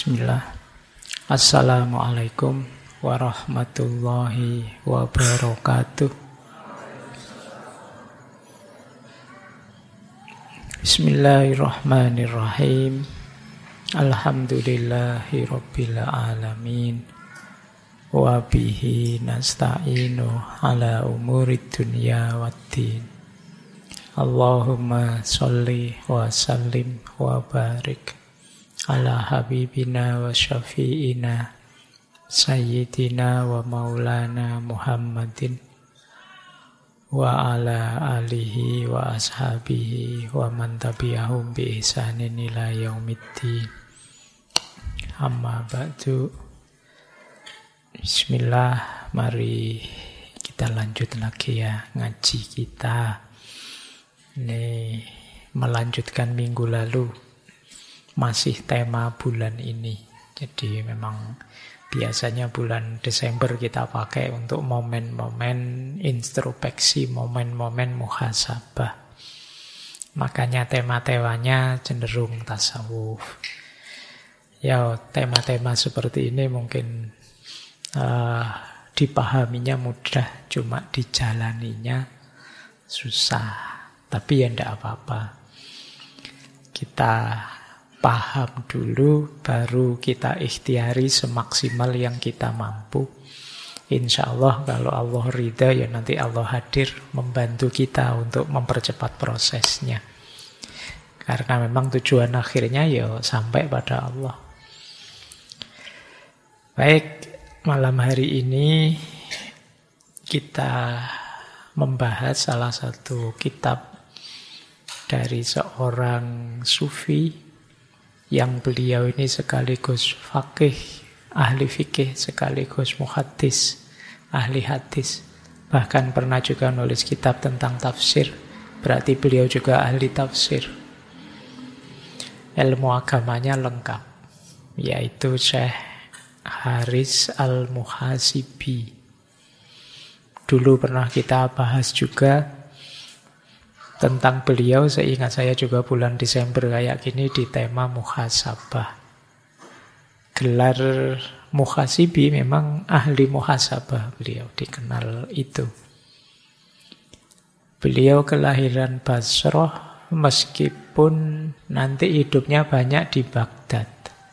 Bismillah. Assalamualaikum warahmatullahi wabarakatuh. Bismillahirrahmanirrahim. Alhamdulillahi rabbil alamin. Wa bihi nasta'inu ala umurid dunya waddin. Allahumma sholli wa sallim wa barik ala habibina wa syafi'ina sayyidina wa maulana Muhammadin wa ala alihi wa ashabihi wa man tabi'ahum bi ihsanin ila yaumiddin. Amma ba'du. Bismillah, mari kita lanjut lagi ya ngaji kita. Ini melanjutkan minggu lalu. Masih tema bulan ini. Jadi memang biasanya bulan Desember kita pakai untuk momen-momen introspeksi, momen-momen muhasabah. Makanya tema-temanya cenderung tasawuf. Ya, tema-tema seperti ini mungkin dipahaminya mudah, cuma dijalaninya susah. Tapi ya enggak apa-apa. Kita paham dulu, baru kita ikhtiari semaksimal yang kita mampu. Insya Allah kalau Allah ridha, ya nanti Allah hadir membantu kita untuk mempercepat prosesnya. Karena memang tujuan akhirnya ya sampai pada Allah. Baik, malam hari ini kita membahas salah satu kitab dari seorang sufi yang beliau ini sekaligus faqih, ahli fikih, sekaligus muhaddis, ahli hadis. Bahkan pernah juga nulis kitab tentang tafsir. Berarti beliau juga ahli tafsir. Ilmu agamanya lengkap, yaitu Syekh Haris Al-Muhasibi. Dulu pernah kita bahas juga tentang beliau, seingat saya juga bulan Desember kayak gini di tema muhasabah. Gelar muhasibi memang ahli muhasabah, beliau dikenal itu. Beliau kelahiran Basrah meskipun nanti hidupnya banyak di Baghdad.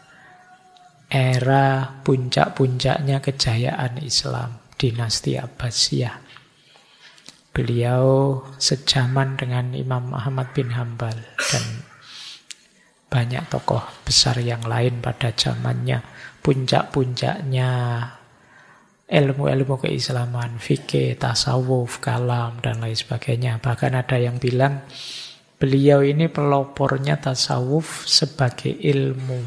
Era puncak-puncaknya kejayaan Islam, dinasti Abbasiyah. Beliau sejaman dengan Imam Ahmad bin Hambal dan banyak tokoh besar yang lain pada zamannya. Puncak-puncaknya ilmu-ilmu keislaman, fikih, tasawuf, kalam, dan lain sebagainya. Bahkan ada yang bilang beliau ini pelopornya tasawuf sebagai ilmu.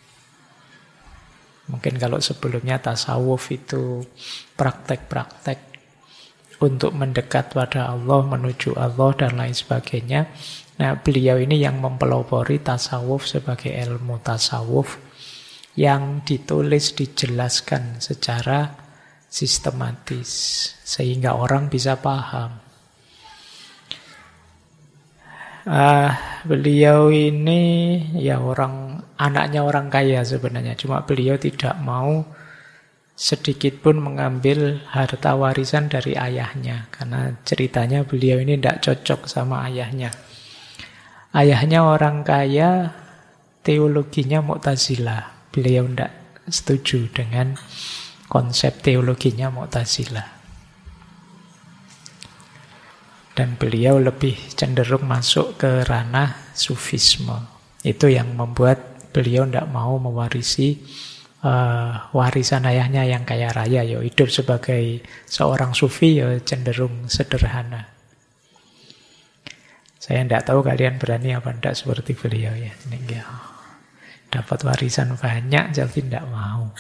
Mungkin kalau sebelumnya tasawuf itu praktek-praktek untuk mendekat pada Allah, menuju Allah, dan lain sebagainya. Nah, beliau ini yang mempelopori tasawuf sebagai ilmu tasawuf yang ditulis, dijelaskan secara sistematis, sehingga orang bisa paham. Beliau ini ya anaknya orang kaya sebenarnya, cuma beliau tidak mau sedikit pun mengambil harta warisan dari ayahnya. Karena ceritanya beliau ini tidak cocok sama ayahnya. Ayahnya orang kaya, teologinya Mu'tazilah. Beliau tidak setuju dengan konsep teologinya Mu'tazilah. Dan beliau lebih cenderung masuk ke ranah sufisme. Itu yang membuat beliau tidak mau mewarisi warisan ayahnya yang kaya raya. Ya, hidup sebagai seorang sufi ya cenderung sederhana. Saya tidak tahu kalian berani apa tidak seperti beliau ya. Ini ya, dapat warisan banyak tapi tidak mau.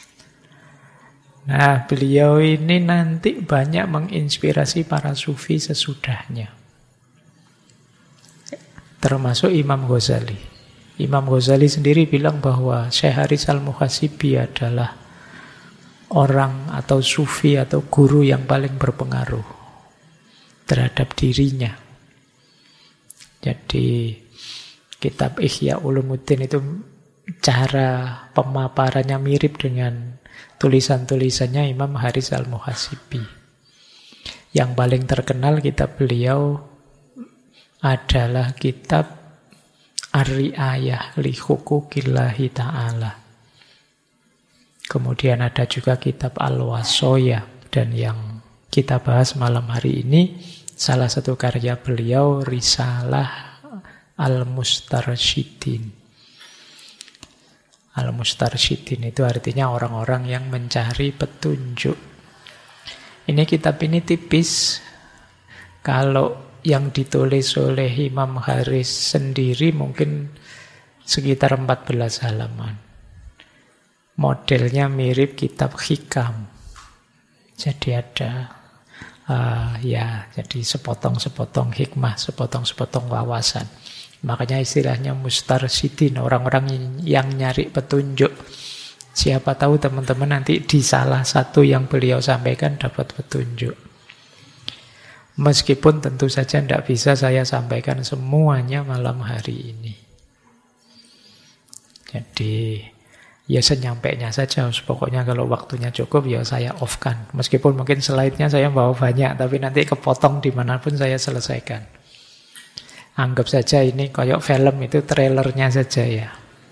Nah, beliau ini nanti banyak menginspirasi para sufi sesudahnya, termasuk Imam Ghazali. Imam Ghazali sendiri bilang bahwa Syekh Haris Al-Muhasibi adalah orang atau sufi atau guru yang paling berpengaruh terhadap dirinya. Jadi kitab Ihya Ulumuddin itu cara pemaparannya mirip dengan tulisan-tulisannya Imam Haris Al-Muhasibi. Yang paling terkenal kitab beliau adalah kitab Ar-Ri'ayah li Huquqillahi Ta'ala. Kemudian ada juga kitab Al-Wasoya. Dan yang kita bahas malam hari ini, salah satu karya beliau, Risalah Al-Mustarsyidin. Al-Mustarsyidin itu artinya orang-orang yang mencari petunjuk. Ini kitab ini tipis. Kalau yang ditulis oleh Imam Haris sendiri mungkin sekitar 14 halaman. Modelnya mirip kitab Hikam. Jadi ada jadi sepotong-sepotong hikmah, sepotong-sepotong wawasan. Makanya istilahnya mustarsyidin, orang-orang yang nyari petunjuk. Siapa tahu teman-teman nanti di salah satu yang beliau sampaikan dapat petunjuk. Meskipun tentu saja tidak bisa saya sampaikan semuanya malam hari ini. Jadi ya senyampainya saja. Pokoknya kalau waktunya cukup ya saya off-kan. Meskipun mungkin slide-nya saya bawa banyak, tapi nanti kepotong dimanapun saya selesaikan. Anggap saja ini kayak film, itu trailernya saja ya.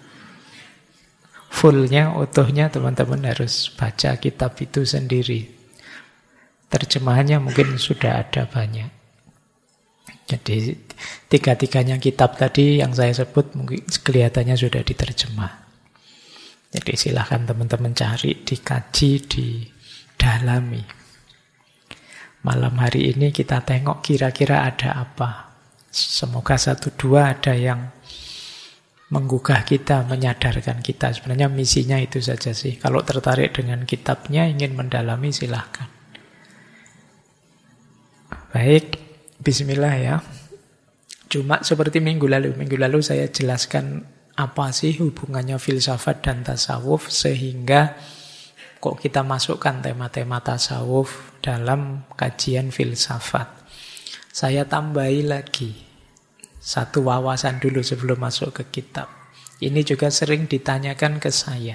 Fullnya, utuhnya teman-teman harus baca kitab itu sendiri. Terjemahannya mungkin sudah ada banyak. Jadi tiga-tiganya kitab tadi yang saya sebut mungkin kelihatannya sudah diterjemah. Jadi silahkan teman-teman cari, dikaji, didalami. Malam hari ini kita tengok kira-kira ada apa. Semoga 1-2 ada yang menggugah kita, menyadarkan kita. Sebenarnya misinya itu saja sih. Kalau tertarik dengan kitabnya, ingin mendalami, silahkan. Baik, bismillah ya. Cuma seperti minggu lalu saya jelaskan apa sih hubungannya filsafat dan tasawuf, sehingga kok kita masukkan tema-tema tasawuf dalam kajian filsafat. Saya tambahi lagi satu wawasan dulu sebelum masuk ke kitab. Ini juga sering ditanyakan ke saya.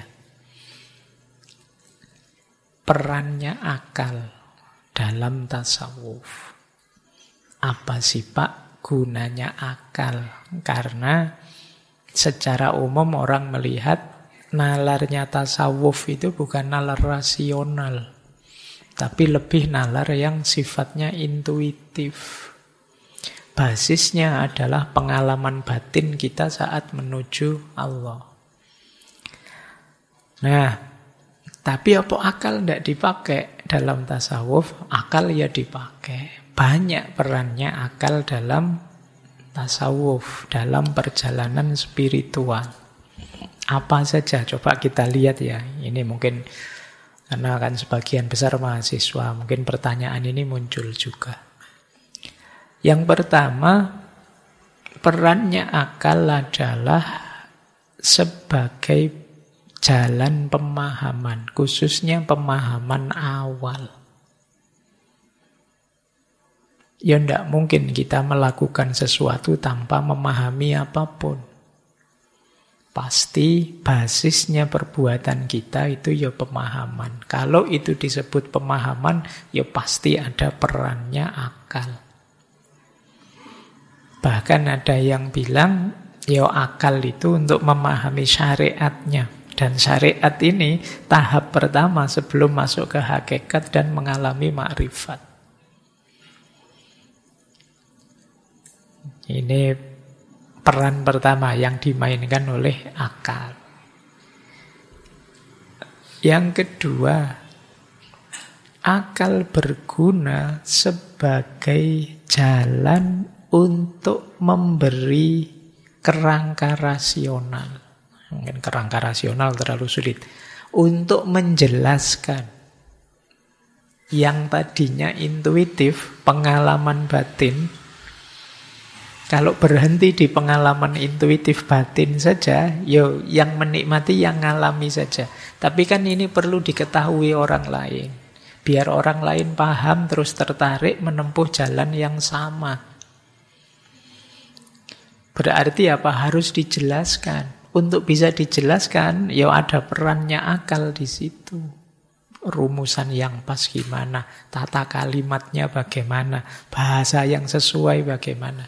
Perannya akal dalam tasawuf. Apa sih Pak gunanya akal? Karena secara umum orang melihat nalarnya tasawuf itu bukan nalar rasional, tapi lebih nalar yang sifatnya intuitif. Basisnya adalah pengalaman batin kita saat menuju Allah. Nah, tapi apa akal tidak dipakai dalam tasawuf? Akal ya dipakai. Banyak perannya akal dalam tasawuf, dalam perjalanan spiritual. Apa saja? Coba kita lihat ya. Ini mungkin karena kan sebagian besar mahasiswa, mungkin pertanyaan ini muncul juga. Yang pertama, perannya akal adalah sebagai jalan pemahaman, khususnya pemahaman awal. Ya tidak mungkin kita melakukan sesuatu tanpa memahami apapun. Pasti basisnya perbuatan kita itu ya pemahaman. Kalau itu disebut pemahaman, ya pasti ada perannya akal. Bahkan ada yang bilang, ya akal itu untuk memahami syariatnya. Dan syariat ini tahap pertama sebelum masuk ke hakikat dan mengalami makrifat. Ini peran pertama yang dimainkan oleh akal. Yang kedua, akal berguna sebagai jalan untuk memberi kerangka rasional. Mungkin kerangka rasional terlalu sulit. Untuk menjelaskan yang tadinya intuitif, pengalaman batin. Kalau berhenti di pengalaman intuitif batin saja, yo yang menikmati yang ngalami saja. Tapi kan ini perlu diketahui orang lain. Biar orang lain paham terus tertarik menempuh jalan yang sama. Berarti apa? Harus dijelaskan. untuk bisa dijelaskan, ya ada perannya akal di situ. Rumusan yang pas gimana, tata kalimatnya bagaimana, bahasa yang sesuai bagaimana.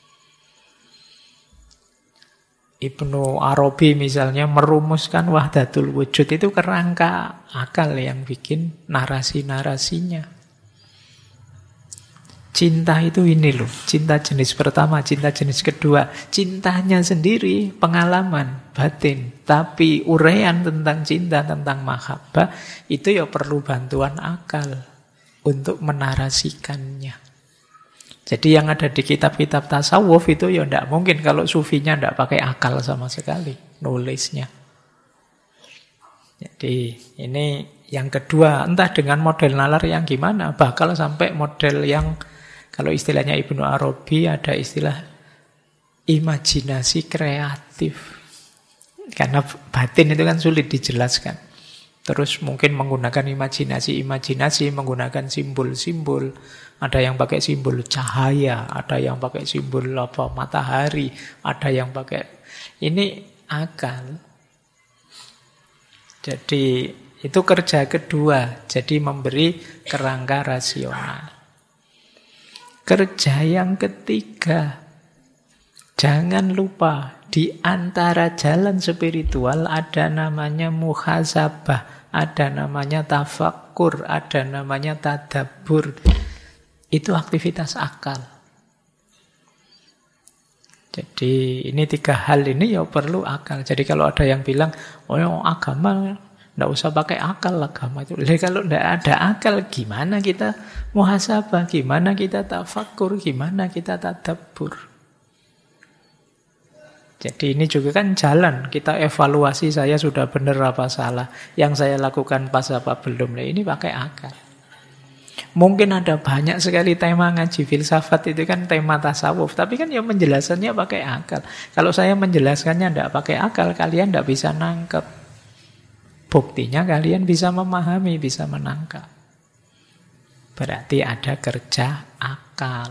Ibnu Arabi misalnya merumuskan wahdatul wujud itu kerangka akal yang bikin narasi-narasinya. Cinta itu ini loh, cinta jenis pertama, cinta jenis kedua. Cintanya sendiri pengalaman batin. Tapi uraian tentang cinta, tentang mahabbah, itu ya perlu bantuan akal untuk menarasikannya. Jadi yang ada di kitab-kitab tasawuf itu ya tidak mungkin kalau sufinya tidak pakai akal sama sekali nulisnya. Jadi ini yang kedua, entah dengan model nalar yang gimana, bakal sampai model yang kalau istilahnya Ibnu Arabi ada istilah imajinasi kreatif. Karena batin itu kan sulit dijelaskan. Terus mungkin menggunakan imajinasi, menggunakan simbol-simbol. Ada yang pakai simbol cahaya, ada yang pakai simbol matahari, ada yang pakai... Ini akal. Jadi itu kerja kedua. Jadi memberi kerangka rasional. Kerja yang ketiga, jangan lupa di antara jalan spiritual ada namanya muhasabah, ada namanya tafakkur, ada namanya tadabbur. Itu aktivitas akal. Jadi ini tiga hal ini ya perlu akal. Jadi kalau ada yang bilang, oh agama tidak usah pakai akal agama itu. Kalau tidak ada akal, gimana kita muhasabah, gimana kita tafakkur, gimana kita tadabbur. Jadi ini juga kan jalan. Kita evaluasi saya sudah benar apa salah. Yang saya lakukan pas apa belum. Nah, ini pakai akal. Mungkin ada banyak sekali tema ngaji filsafat itu kan tema tasawuf. Tapi kan yang menjelasannya pakai akal. Kalau saya menjelaskannya tidak pakai akal, kalian tidak bisa nangkep. Buktinya kalian bisa memahami, bisa menangkap. Berarti ada kerja akal.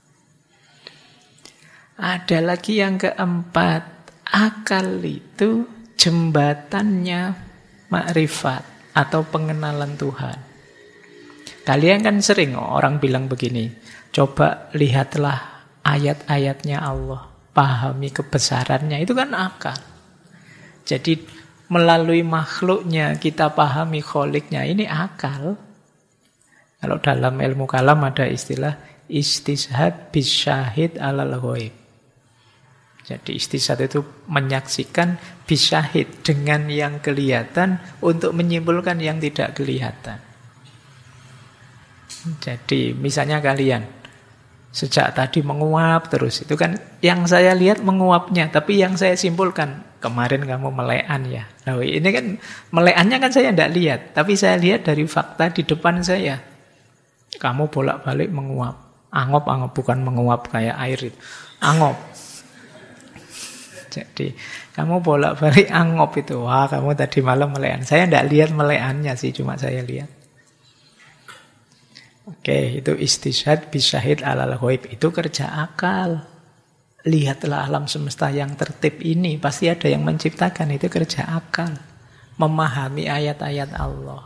Ada lagi yang keempat. Akal itu jembatannya makrifat atau pengenalan Tuhan. Kalian kan sering orang bilang begini, coba lihatlah ayat-ayatnya Allah, pahami kebesarannya, itu kan akal. Jadi melalui makhluknya kita pahami kholiknya, ini akal. Kalau dalam ilmu kalam ada istilah istishad bisyahid alal ghaib. Jadi istishad itu menyaksikan bisyahid dengan yang kelihatan untuk menyimpulkan yang tidak kelihatan. Jadi misalnya kalian sejak tadi menguap terus, itu kan yang saya lihat menguapnya, tapi yang saya simpulkan kemarin kamu melekan ya. Nah, ini kan melekannya kan saya tidak lihat, tapi saya lihat dari fakta di depan saya. Kamu bolak-balik menguap. Angop bukan menguap kayak air itu. Angop. Jadi kamu bolak-balik angop itu. Wah, kamu tadi malam melekan. Saya tidak lihat melekannya sih, cuma saya lihat. Oke, itu istishad bisyahid alal ghaib. Itu kerja akal. Lihatlah alam semesta yang tertib ini. Pasti ada yang menciptakan. Itu kerja akal. Memahami ayat-ayat Allah.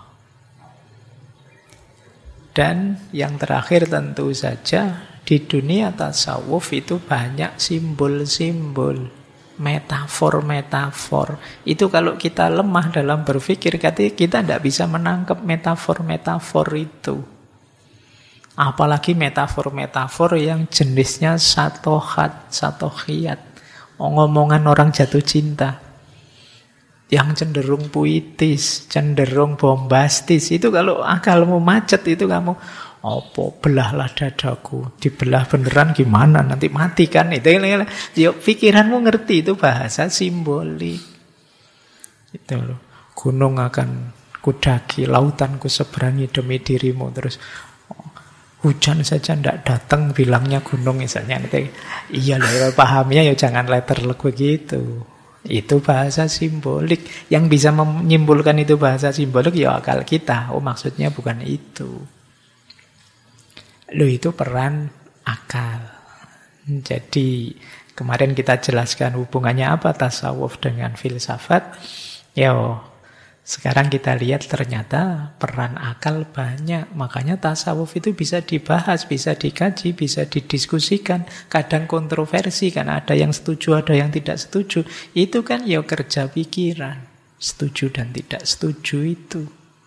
Dan yang terakhir tentu saja, di dunia tasawuf itu banyak simbol-simbol, metafor-metafor. Itu kalau kita lemah dalam berpikir, kita tidak bisa menangkap metafor-metafor itu. Apalagi metafor-metafor yang jenisnya satohat, satohiyat. Ngomongan orang jatuh cinta. Yang cenderung puitis, cenderung bombastis. Itu kalau akalmu macet itu kamu, belahlah dadaku. Dibelah beneran gimana? Nanti mati kan? Itu yuk, pikiranmu ngerti itu bahasa simbolik. Itu loh. Gunung akan kudaki, lautan kuseberangi demi dirimu. Terus hujan saja tidak datang bilangnya gunung misalnya. Iya loh, pahamnya ya jangan letterlek begitu. Itu bahasa simbolik. Yang bisa menyimpulkan itu bahasa simbolik ya akal kita. Oh, maksudnya bukan itu. Loh, itu peran akal. Jadi Kemarin kita jelaskan hubungannya apa tasawuf dengan filsafat. Sekarang kita lihat ternyata peran akal banyak. Makanya tasawuf itu bisa dibahas, bisa dikaji, bisa didiskusikan. Kadang kontroversi, karena ada yang setuju, ada yang tidak setuju. Itu kan kerja pikiran. Setuju dan tidak setuju itu.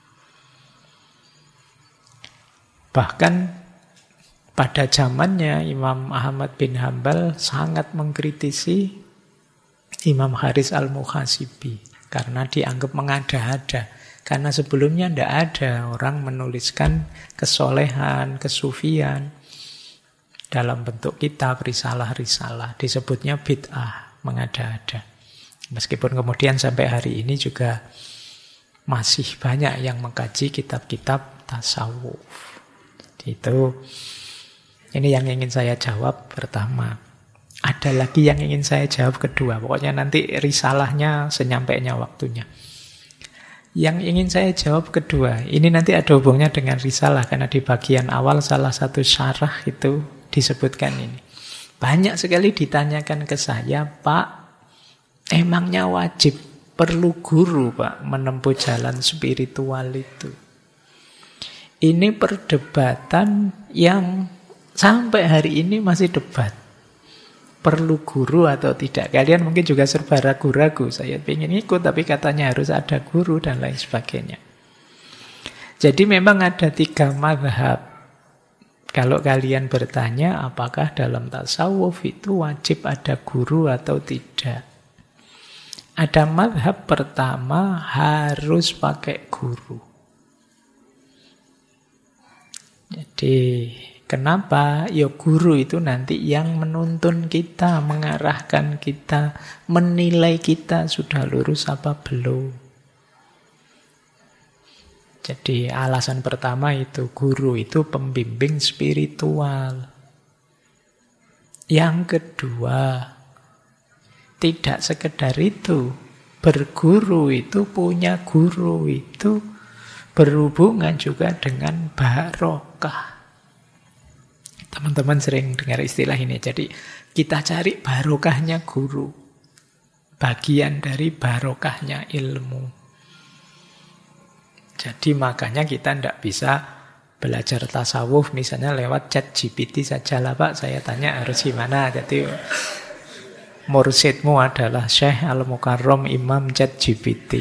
Bahkan pada zamannya Imam Ahmad bin Hambal sangat mengkritisi Imam Haris al-Muhasibi karena dianggap mengada-ada. Karena sebelumnya tidak ada orang menuliskan kesolehan, kesufian dalam bentuk kitab, risalah-risalah. Disebutnya bid'ah, mengada-ada. Meskipun kemudian sampai hari ini juga masih banyak yang mengkaji kitab-kitab tasawuf. Ini yang ingin saya jawab pertama. Ada lagi yang ingin saya jawab kedua. Pokoknya nanti risalahnya senyampainya waktunya. Yang ingin saya jawab kedua, ini nanti ada hubungannya dengan risalah. Karena di bagian awal salah satu syarah itu disebutkan ini. Banyak sekali ditanyakan ke saya, Pak, emangnya wajib perlu guru, Pak, menempuh jalan spiritual itu? Ini perdebatan yang sampai hari ini masih debat. Perlu guru atau tidak. Kalian mungkin juga serba ragu-ragu. Saya ingin ikut tapi katanya harus ada guru dan lain sebagainya. Jadi memang ada 3 mazhab. Kalau kalian bertanya apakah dalam tasawuf itu wajib ada guru atau tidak. Ada mazhab pertama harus pakai guru. Jadi kenapa? Guru itu nanti yang menuntun kita, mengarahkan kita, menilai kita sudah lurus apa belum. Jadi alasan pertama itu, guru itu pembimbing spiritual. Yang kedua, tidak sekedar itu. Berguru itu, punya guru itu berhubungan juga dengan barokah. Teman-teman sering dengar istilah ini. Jadi kita cari barokahnya guru. Bagian dari barokahnya ilmu. Jadi makanya kita tidak bisa belajar tasawuf misalnya lewat ChatGPT saja lah, Pak. Saya tanya harus gimana. Jadi mursyidmu adalah Syekh Al-Mukarram Imam ChatGPT.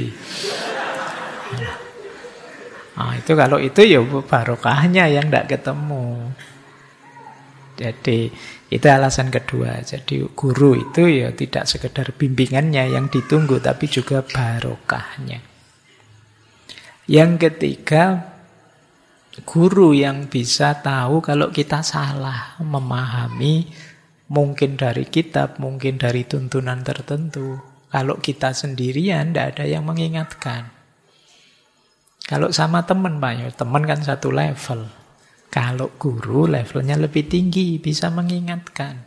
Itu kalau itu barokahnya yang tidak ketemu. Jadi itu alasan kedua. Jadi guru itu tidak sekedar bimbingannya yang ditunggu, tapi juga barokahnya. Yang ketiga, guru yang bisa tahu kalau kita salah memahami, mungkin dari kitab, mungkin dari tuntunan tertentu. Kalau kita sendirian, tidak ada yang mengingatkan. Kalau sama teman, Pak, teman kan satu level. Kalau guru levelnya lebih tinggi, bisa mengingatkan.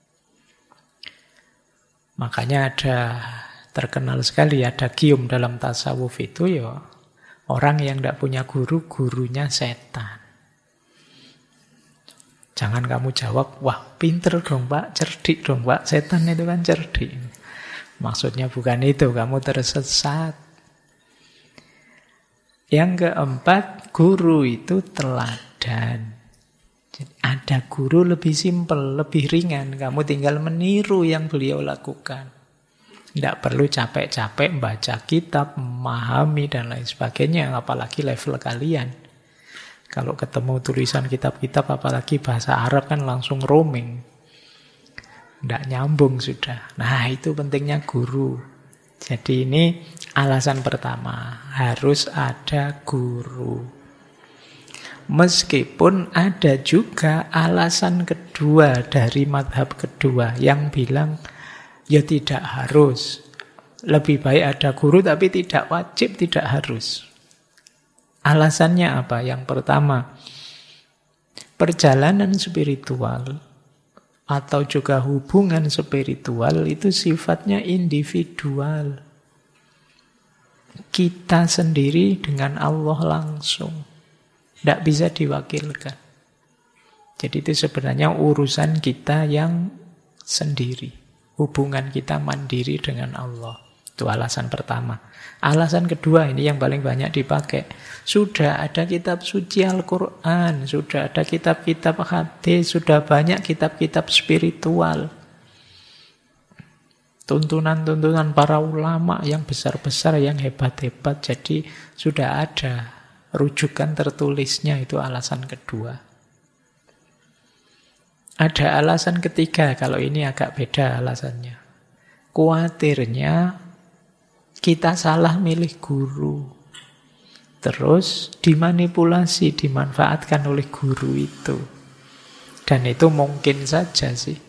Makanya terkenal sekali, ada gium dalam tasawuf itu orang yang tidak punya guru, gurunya setan. Jangan kamu jawab, wah pinter dong Pak, cerdik dong Pak, setan itu kan cerdik. Maksudnya bukan itu, kamu tersesat. Yang keempat, guru itu teladan. Jadi ada guru lebih simpel, lebih ringan. Kamu tinggal meniru yang beliau lakukan. Tidak perlu capek-capek membaca kitab, memahami dan lain sebagainya. Apalagi level kalian. Kalau ketemu tulisan kitab-kitab, apalagi bahasa Arab kan langsung roaming. Tidak nyambung sudah. Nah itu pentingnya guru. Jadi ini alasan pertama. Harus ada guru. Meskipun ada juga alasan kedua dari madhab kedua yang bilang tidak harus. Lebih baik ada guru tapi tidak wajib, tidak harus. Alasannya apa? Yang pertama, perjalanan spiritual atau juga hubungan spiritual itu sifatnya individual. Kita sendiri dengan Allah langsung. Tidak bisa diwakilkan. Jadi itu sebenarnya urusan kita yang sendiri. hubungan kita mandiri dengan Allah. Itu alasan pertama. Alasan kedua, ini yang paling banyak dipakai. Sudah ada kitab suci Al-Quran, sudah ada kitab-kitab hadis, sudah banyak kitab-kitab spiritual. Tuntunan-tuntunan para ulama yang besar-besar, yang hebat-hebat. Jadi sudah ada rujukan tertulisnya, itu alasan kedua. Ada alasan ketiga, kalau ini agak beda alasannya. Kuatirnya kita salah milih guru. Terus dimanipulasi, dimanfaatkan oleh guru itu. Dan itu mungkin saja sih.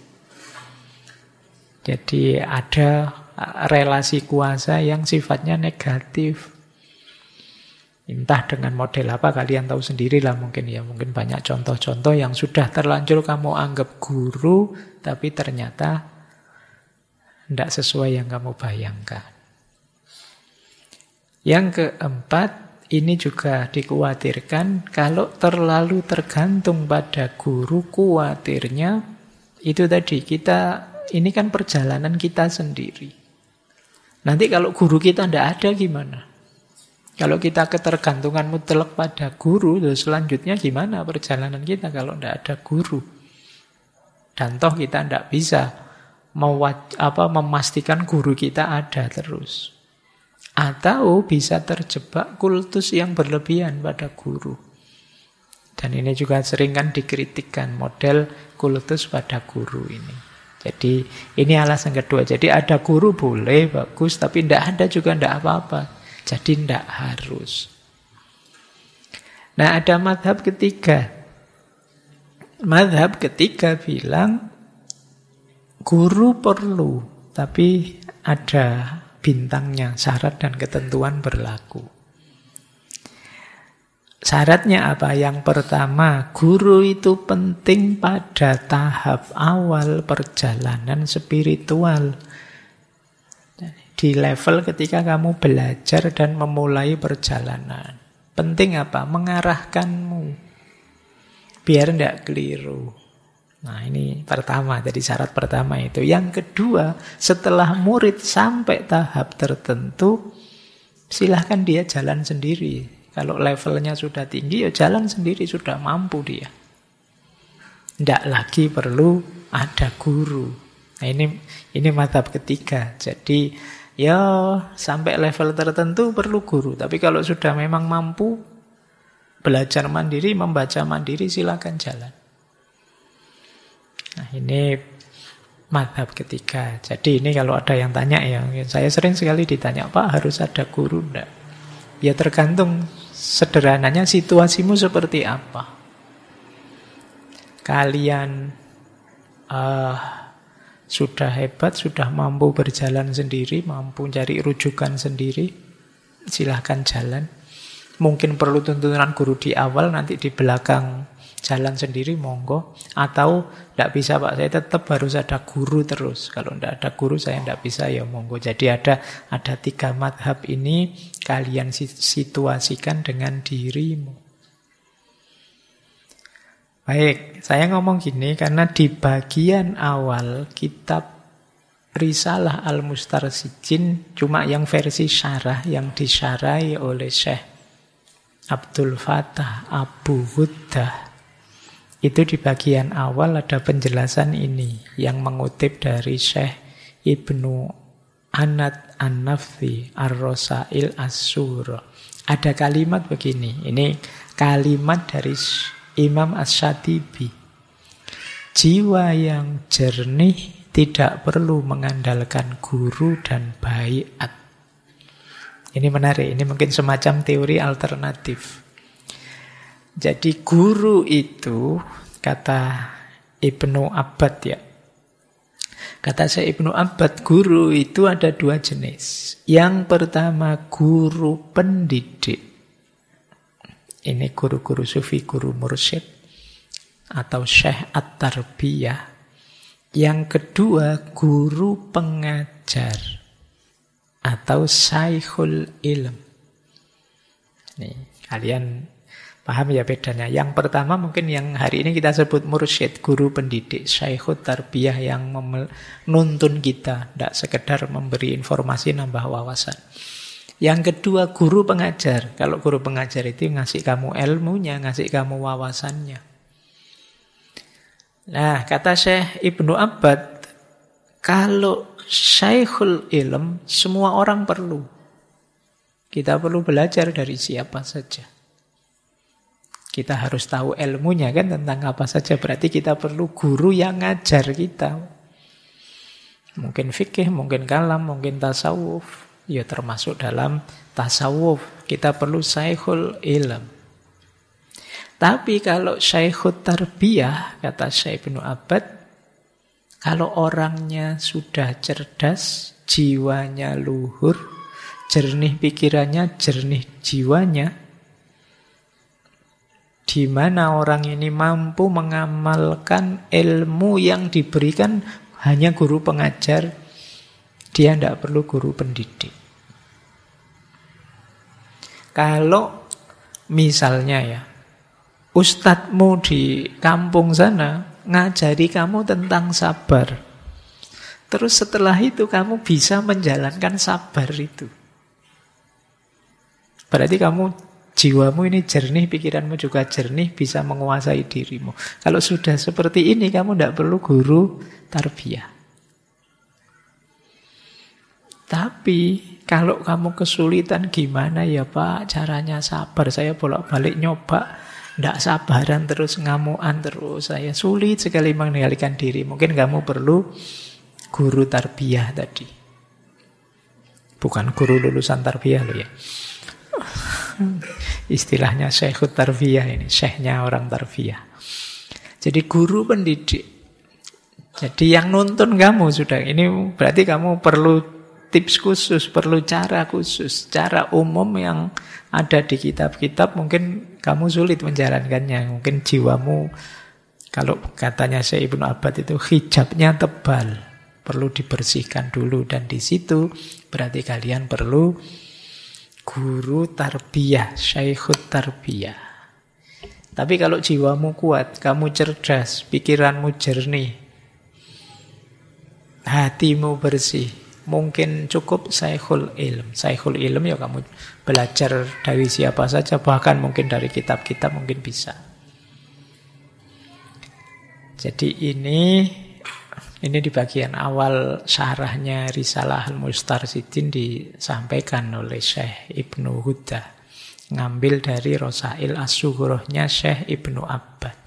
Jadi ada relasi kuasa yang sifatnya negatif. Entah dengan model apa, kalian tahu sendirilah mungkin ya. Mungkin banyak contoh-contoh yang sudah terlanjur kamu anggap guru, tapi ternyata tidak sesuai yang kamu bayangkan. Yang keempat, ini juga dikhawatirkan kalau terlalu tergantung pada guru, khawatirnya itu tadi ini kan perjalanan kita sendiri. Nanti kalau guru kita tidak ada gimana? Kalau kita ketergantungan mutlak pada guru, terus selanjutnya gimana perjalanan kita kalau tidak ada guru? Dan toh kita tidak bisa memastikan guru kita ada terus. Atau bisa terjebak kultus yang berlebihan pada guru. Dan ini juga sering kan dikritikkan model kultus pada guru ini. Jadi ini alasan kedua. Jadi ada guru boleh, bagus. Tapi tidak ada juga tidak apa-apa. Jadi tidak harus. Nah ada madhab ketiga. Madhab ketiga bilang guru perlu. Tapi ada bintangnya, syarat dan ketentuan berlaku. Syaratnya apa? Yang pertama, guru itu penting pada tahap awal perjalanan spiritual. Di level ketika kamu belajar dan memulai perjalanan. Penting apa? Mengarahkanmu. Biar tidak keliru. Nah ini pertama, jadi syarat pertama itu. Yang kedua, setelah murid sampai tahap tertentu, silahkan dia jalan sendiri. Kalau levelnya sudah tinggi, ya jalan sendiri, sudah mampu dia. Tidak lagi perlu ada guru. Nah ini madhab ketiga. Jadi ya sampai level tertentu perlu guru. Tapi kalau sudah memang mampu belajar mandiri, membaca mandiri, silakan jalan. Nah ini madhab ketiga. Jadi ini kalau ada yang tanya ya, saya sering sekali ditanya, Pak harus ada guru enggak? Ya tergantung sederhananya situasimu seperti apa. Kalian sudah hebat, sudah mampu berjalan sendiri, mampu cari rujukan sendiri, silahkan jalan. Mungkin perlu tuntunan guru di awal, nanti di belakang jalan sendiri, monggo. Atau tidak bisa Pak, saya tetap harus ada guru terus. Kalau tidak ada guru saya tidak bisa, ya monggo. Jadi ada 3 madhab ini, kalian situasikan dengan dirimu. Baik, saya ngomong gini karena di bagian awal kitab Risalah Al-Mustarsijin cuma yang versi syarah, yang disyarahi oleh Syekh Abdul Fattah Abu Ghuddah. Itu di bagian awal ada penjelasan ini yang mengutip dari Syekh Ibnu Anad An-Nafthi Ar-Rosail As-Sur. Ada kalimat begini, ini kalimat dari Imam Asy-Syatibi. Jiwa yang jernih tidak perlu mengandalkan guru dan baiat. Ini menarik, ini mungkin semacam teori alternatif. Jadi guru itu, kata Ibnu Abbad ya. Kata saya Ibnu Abbad, guru itu ada 2 jenis. Yang pertama guru pendidik. Ini guru-guru sufi, guru mursyid. Atau syekh at-tarbiyah. Yang kedua guru pengajar. Atau saikhul ilm. Nih, kalian Paham ya bedanya? Yang pertama mungkin yang hari ini kita sebut mursyid, guru pendidik, syaikh tarbiyah yang menuntun kita, tidak sekedar memberi informasi nambah wawasan. Yang kedua guru pengajar. Kalau guru pengajar itu ngasih kamu ilmunya, ngasih kamu wawasannya. Nah, kata Syekh Ibnu Abbad, kalau syaikhul ilm, semua orang perlu. Kita perlu belajar dari siapa saja. Kita harus tahu ilmunya kan tentang apa saja. Berarti kita perlu guru yang ngajar kita. Mungkin fikih, mungkin kalam, mungkin tasawuf. Ya termasuk dalam tasawuf. Kita perlu syaikhul ilm. Tapi kalau syaikhul tarbiyah, kata Syekh Ibnu Abbad, kalau orangnya sudah cerdas, jiwanya luhur, jernih pikirannya, jernih jiwanya, di mana orang ini mampu mengamalkan ilmu yang diberikan hanya guru pengajar, dia tidak perlu guru pendidik. Kalau misalnya ya, ustadzmu di kampung sana ngajari kamu tentang sabar, terus setelah itu kamu bisa menjalankan sabar itu, berarti kamu jiwamu ini jernih, pikiranmu juga jernih, bisa menguasai dirimu. Kalau sudah seperti ini, kamu tidak perlu guru tarbiyah. Tapi, kalau kamu kesulitan, gimana ya Pak caranya sabar? Saya bolak-balik nyoba, tidak sabaran terus, ngamuan terus. Saya sulit sekali mengendalikan diri. Mungkin kamu perlu guru tarbiyah tadi. Bukan guru lulusan tarbiyah loh ya. Istilahnya syekhut tarbiyah ini, syekhnya orang tarbiyah. Jadi guru pendidik. Jadi yang nuntun kamu sudah, ini berarti kamu perlu tips khusus, perlu cara khusus. Cara umum yang ada di kitab-kitab mungkin kamu sulit menjalankannya. Mungkin jiwamu, kalau katanya Syekh Ibnu Abbad itu hijabnya tebal, perlu dibersihkan dulu. Dan di situ berarti kalian perlu guru tarbiyah, syaikhut tarbiyah. Tapi kalau jiwamu kuat, kamu cerdas, pikiranmu jernih, hatimu bersih, mungkin cukup syaikhul ilm. Syaikhul ilm ya kamu belajar dari siapa saja, bahkan mungkin dari kitab-kitab mungkin bisa. Jadi ini di bagian awal syarahnya Risalah Al-Mustarsyidin disampaikan oleh Syekh Ibnu Huda. Ngambil dari Rosail As-Sughrahnya Syekh Ibnu Abbad.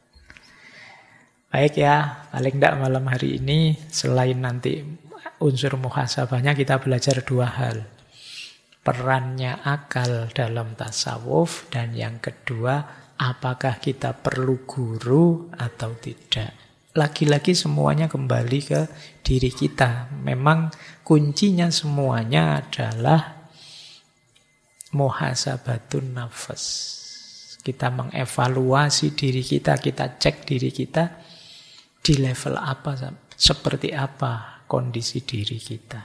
Baik ya, paling tidak malam hari ini selain nanti unsur muhasabahnya kita belajar dua hal. Perannya akal dalam tasawuf, dan yang kedua, apakah kita perlu guru atau tidak. Lagi-lagi semuanya kembali ke diri kita. Memang kuncinya semuanya adalah muhasabatun nafas. Kita mengevaluasi diri kita, kita cek diri kita di level apa, seperti apa kondisi diri kita.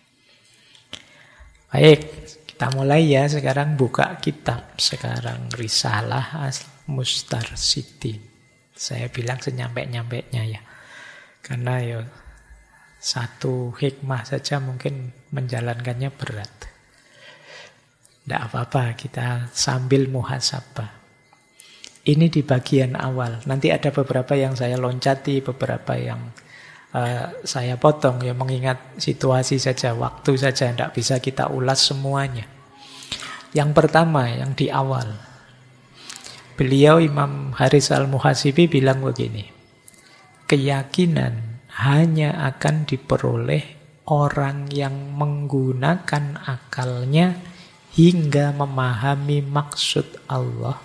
Baik, kita mulai ya. Sekarang buka kitab. Sekarang Risalah Al-Mustarsyidin. Saya bilang senyampe-nyampenya ya. Karena ya satu hikmah saja mungkin menjalankannya berat. Tidak apa-apa, kita sambil muhasabah. Ini di bagian awal. Nanti ada beberapa yang saya loncati, beberapa yang saya potong ya, mengingat situasi saja, waktu saja, tidak bisa kita ulas semuanya. Yang pertama, yang di awal. Beliau Imam Haris Al-Muhasibi bilang begini, keyakinan hanya akan diperoleh orang yang menggunakan akalnya hingga memahami maksud Allah,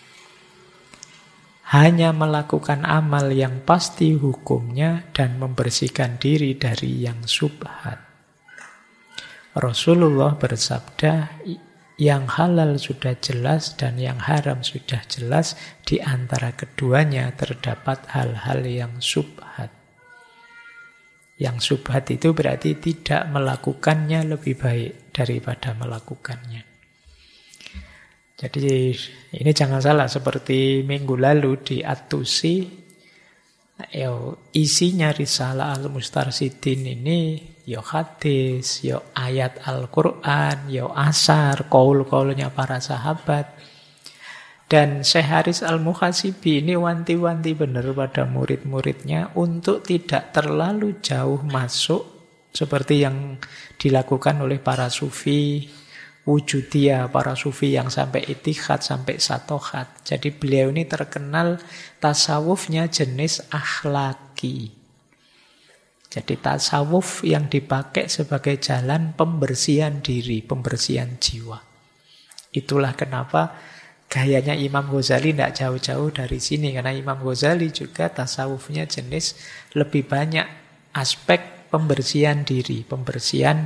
hanya melakukan amal yang pasti hukumnya dan membersihkan diri dari yang syubhat. Rasulullah bersabda, yang halal sudah jelas dan yang haram sudah jelas, di antara keduanya terdapat hal-hal yang syubhat. Yang syubhat itu berarti tidak melakukannya lebih baik daripada melakukannya. Jadi ini jangan salah, seperti minggu lalu di At-Tusi, isinya Risalah Al-Mustarsyidin ini ya hadis, ya ayat Al-Quran, ya asar, qaul-qaulnya para sahabat. Dan Syekh Haris Al-Muhasibi ini wanti-wanti benar pada murid-muridnya untuk tidak terlalu jauh masuk seperti yang dilakukan oleh para sufi wujudiyah, para sufi yang sampai itihad, sampai satohat. Jadi beliau ini terkenal tasawufnya jenis akhlaki. Jadi tasawuf yang dipakai sebagai jalan pembersihan diri, pembersihan jiwa. Itulah kenapa gayanya Imam Ghazali tidak jauh-jauh dari sini. Karena Imam Ghazali juga tasawufnya jenis lebih banyak aspek pembersihan diri, pembersihan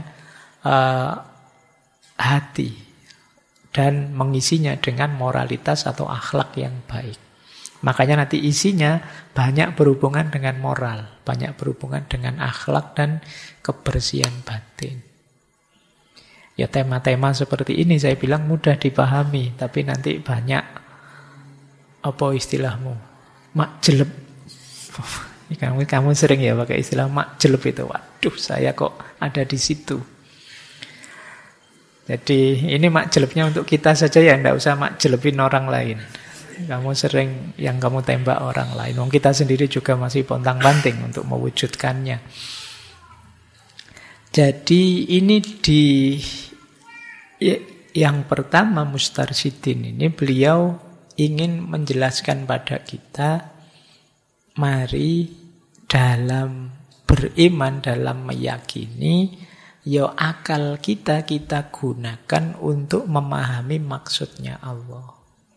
hati, dan mengisinya dengan moralitas atau akhlak yang baik. Makanya nanti isinya banyak berhubungan dengan moral, banyak berhubungan dengan akhlak dan kebersihan batin. Ya tema-tema seperti ini saya bilang mudah dipahami, tapi nanti banyak, apa istilahmu, makjeleb. Kamu sering ya pakai istilah makjeleb itu. Waduh, saya kok ada di situ. Jadi ini makjelebnya untuk kita saja ya, tidak usah makjelebin orang lain. Kamu sering yang kamu tembak orang lain. Wong kita sendiri juga masih pontang-panting untuk mewujudkannya. Jadi ini yang pertama Mustarsyidin ini beliau ingin menjelaskan pada kita, mari dalam beriman, dalam meyakini, ya akal kita gunakan untuk memahami maksudnya Allah.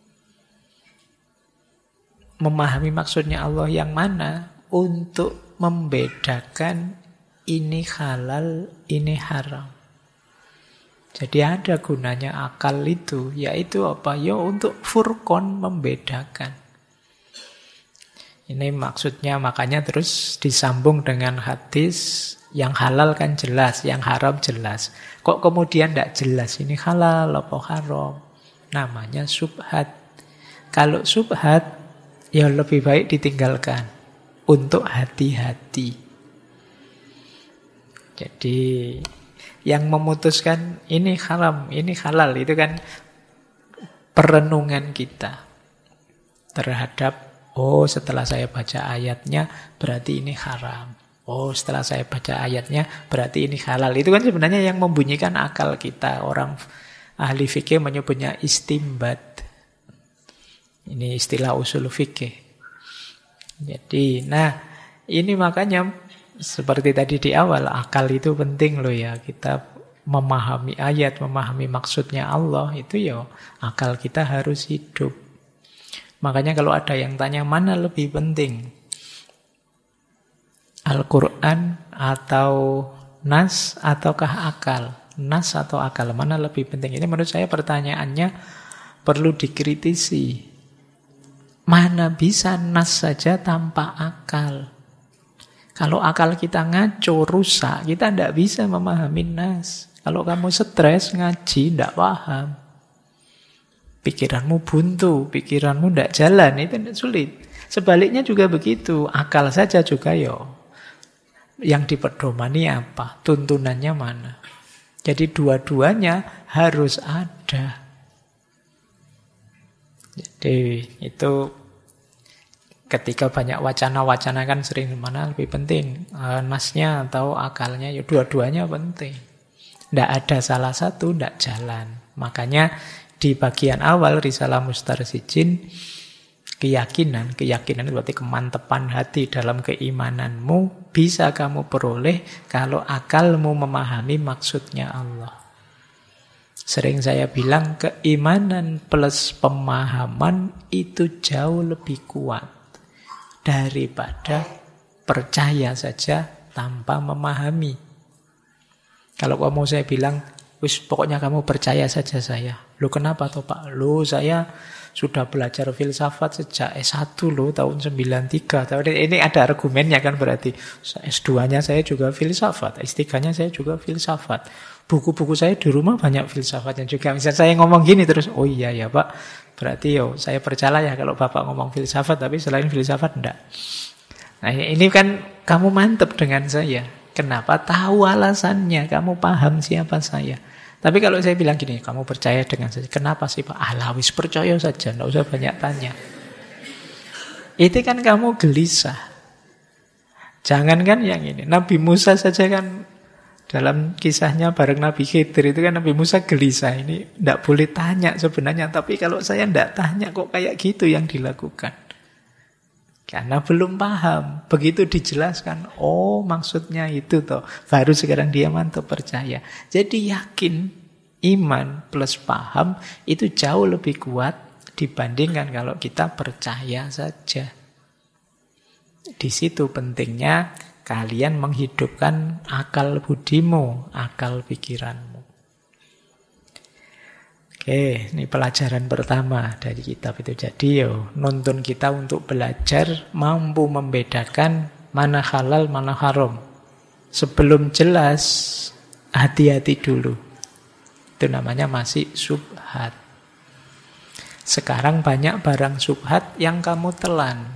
Memahami maksudnya Allah yang mana? Untuk membedakan ini halal, ini haram. Jadi ada gunanya akal itu, yaitu apa? Ya untuk furqon, membedakan. Ini maksudnya, makanya terus disambung dengan hadis. Yang halal kan jelas, yang haram jelas. Kok kemudian tidak jelas ini halal apa haram? Namanya syubhat. Kalau syubhat, ya lebih baik ditinggalkan untuk hati-hati. Jadi yang memutuskan ini haram, ini halal, itu kan perenungan kita terhadap, oh setelah saya baca ayatnya berarti ini haram. Oh, setelah saya baca ayatnya berarti ini halal. Itu kan sebenarnya yang membunyikan akal kita. Orang ahli fikih menyebutnya istimbat. Ini istilah usul fikih. Jadi, ini makanya seperti tadi di awal, akal itu penting loh ya. Kita memahami ayat, memahami maksudnya Allah, itu ya akal kita harus hidup. Makanya kalau ada yang tanya mana lebih penting, Al-Quran atau nas ataukah akal? Nas atau akal, mana lebih penting? Ini menurut saya pertanyaannya perlu dikritisi. Mana bisa nas saja tanpa akal? Kalau akal kita ngaco, rusak, kita tidak bisa memahami nas. Kalau kamu stres, ngaji, tidak paham. Pikiranmu buntu, pikiranmu tidak jalan, itu sulit. Sebaliknya juga begitu, akal saja juga yang dipedomani apa? Tuntunannya mana? Jadi dua-duanya harus ada. Jadi itu ketika banyak wacana-wacana kan sering mana lebih penting, nasnya atau akalnya? Ya dua-duanya penting. Tidak ada salah satu, tidak jalan. Makanya di bagian awal Risalah Mustarsyidin, keyakinan itu berarti kemantapan hati dalam keimananmu bisa kamu peroleh kalau akalmu memahami maksudnya Allah. Sering saya bilang keimanan plus pemahaman itu jauh lebih kuat daripada percaya saja tanpa memahami. Kalau kamu saya bilang, wis pokoknya kamu percaya saja saya. Loh kenapa toh Pak? Loh saya sudah belajar filsafat sejak S1 loh, tahun 93. Ini ada argumennya kan berarti. S2-nya saya juga filsafat, S3-nya saya juga filsafat. Buku-buku saya di rumah banyak filsafatnya juga. Misalnya saya ngomong gini terus, oh iya ya Pak, berarti saya percaya ya kalau Bapak ngomong filsafat, tapi selain filsafat enggak. Nah ini kan kamu mantep dengan saya. Kenapa? Tahu alasannya, kamu paham siapa saya. Tapi kalau saya bilang gini, kamu percaya dengan saya. Kenapa sih Pak? Alah wis percaya saja, enggak usah banyak tanya. Itu kan kamu gelisah. Jangan kan yang ini. Nabi Musa saja kan dalam kisahnya bareng Nabi Khidir itu kan Nabi Musa gelisah. Ini enggak boleh tanya sebenarnya. Tapi kalau saya enggak tanya kok kayak gitu yang dilakukan. Karena belum paham. Begitu dijelaskan, oh maksudnya itu toh. Baru sekarang dia mantap percaya. Jadi yakin, iman plus paham itu jauh lebih kuat dibandingkan kalau kita percaya saja. Di situ pentingnya kalian menghidupkan akal budimu, akal pikiranmu. Oke, ini pelajaran pertama dari kitab itu. Jadi nuntun kita untuk belajar mampu membedakan mana halal, mana haram. Sebelum jelas, hati-hati dulu. Itu namanya masih syubhat. Sekarang banyak barang syubhat yang kamu telan.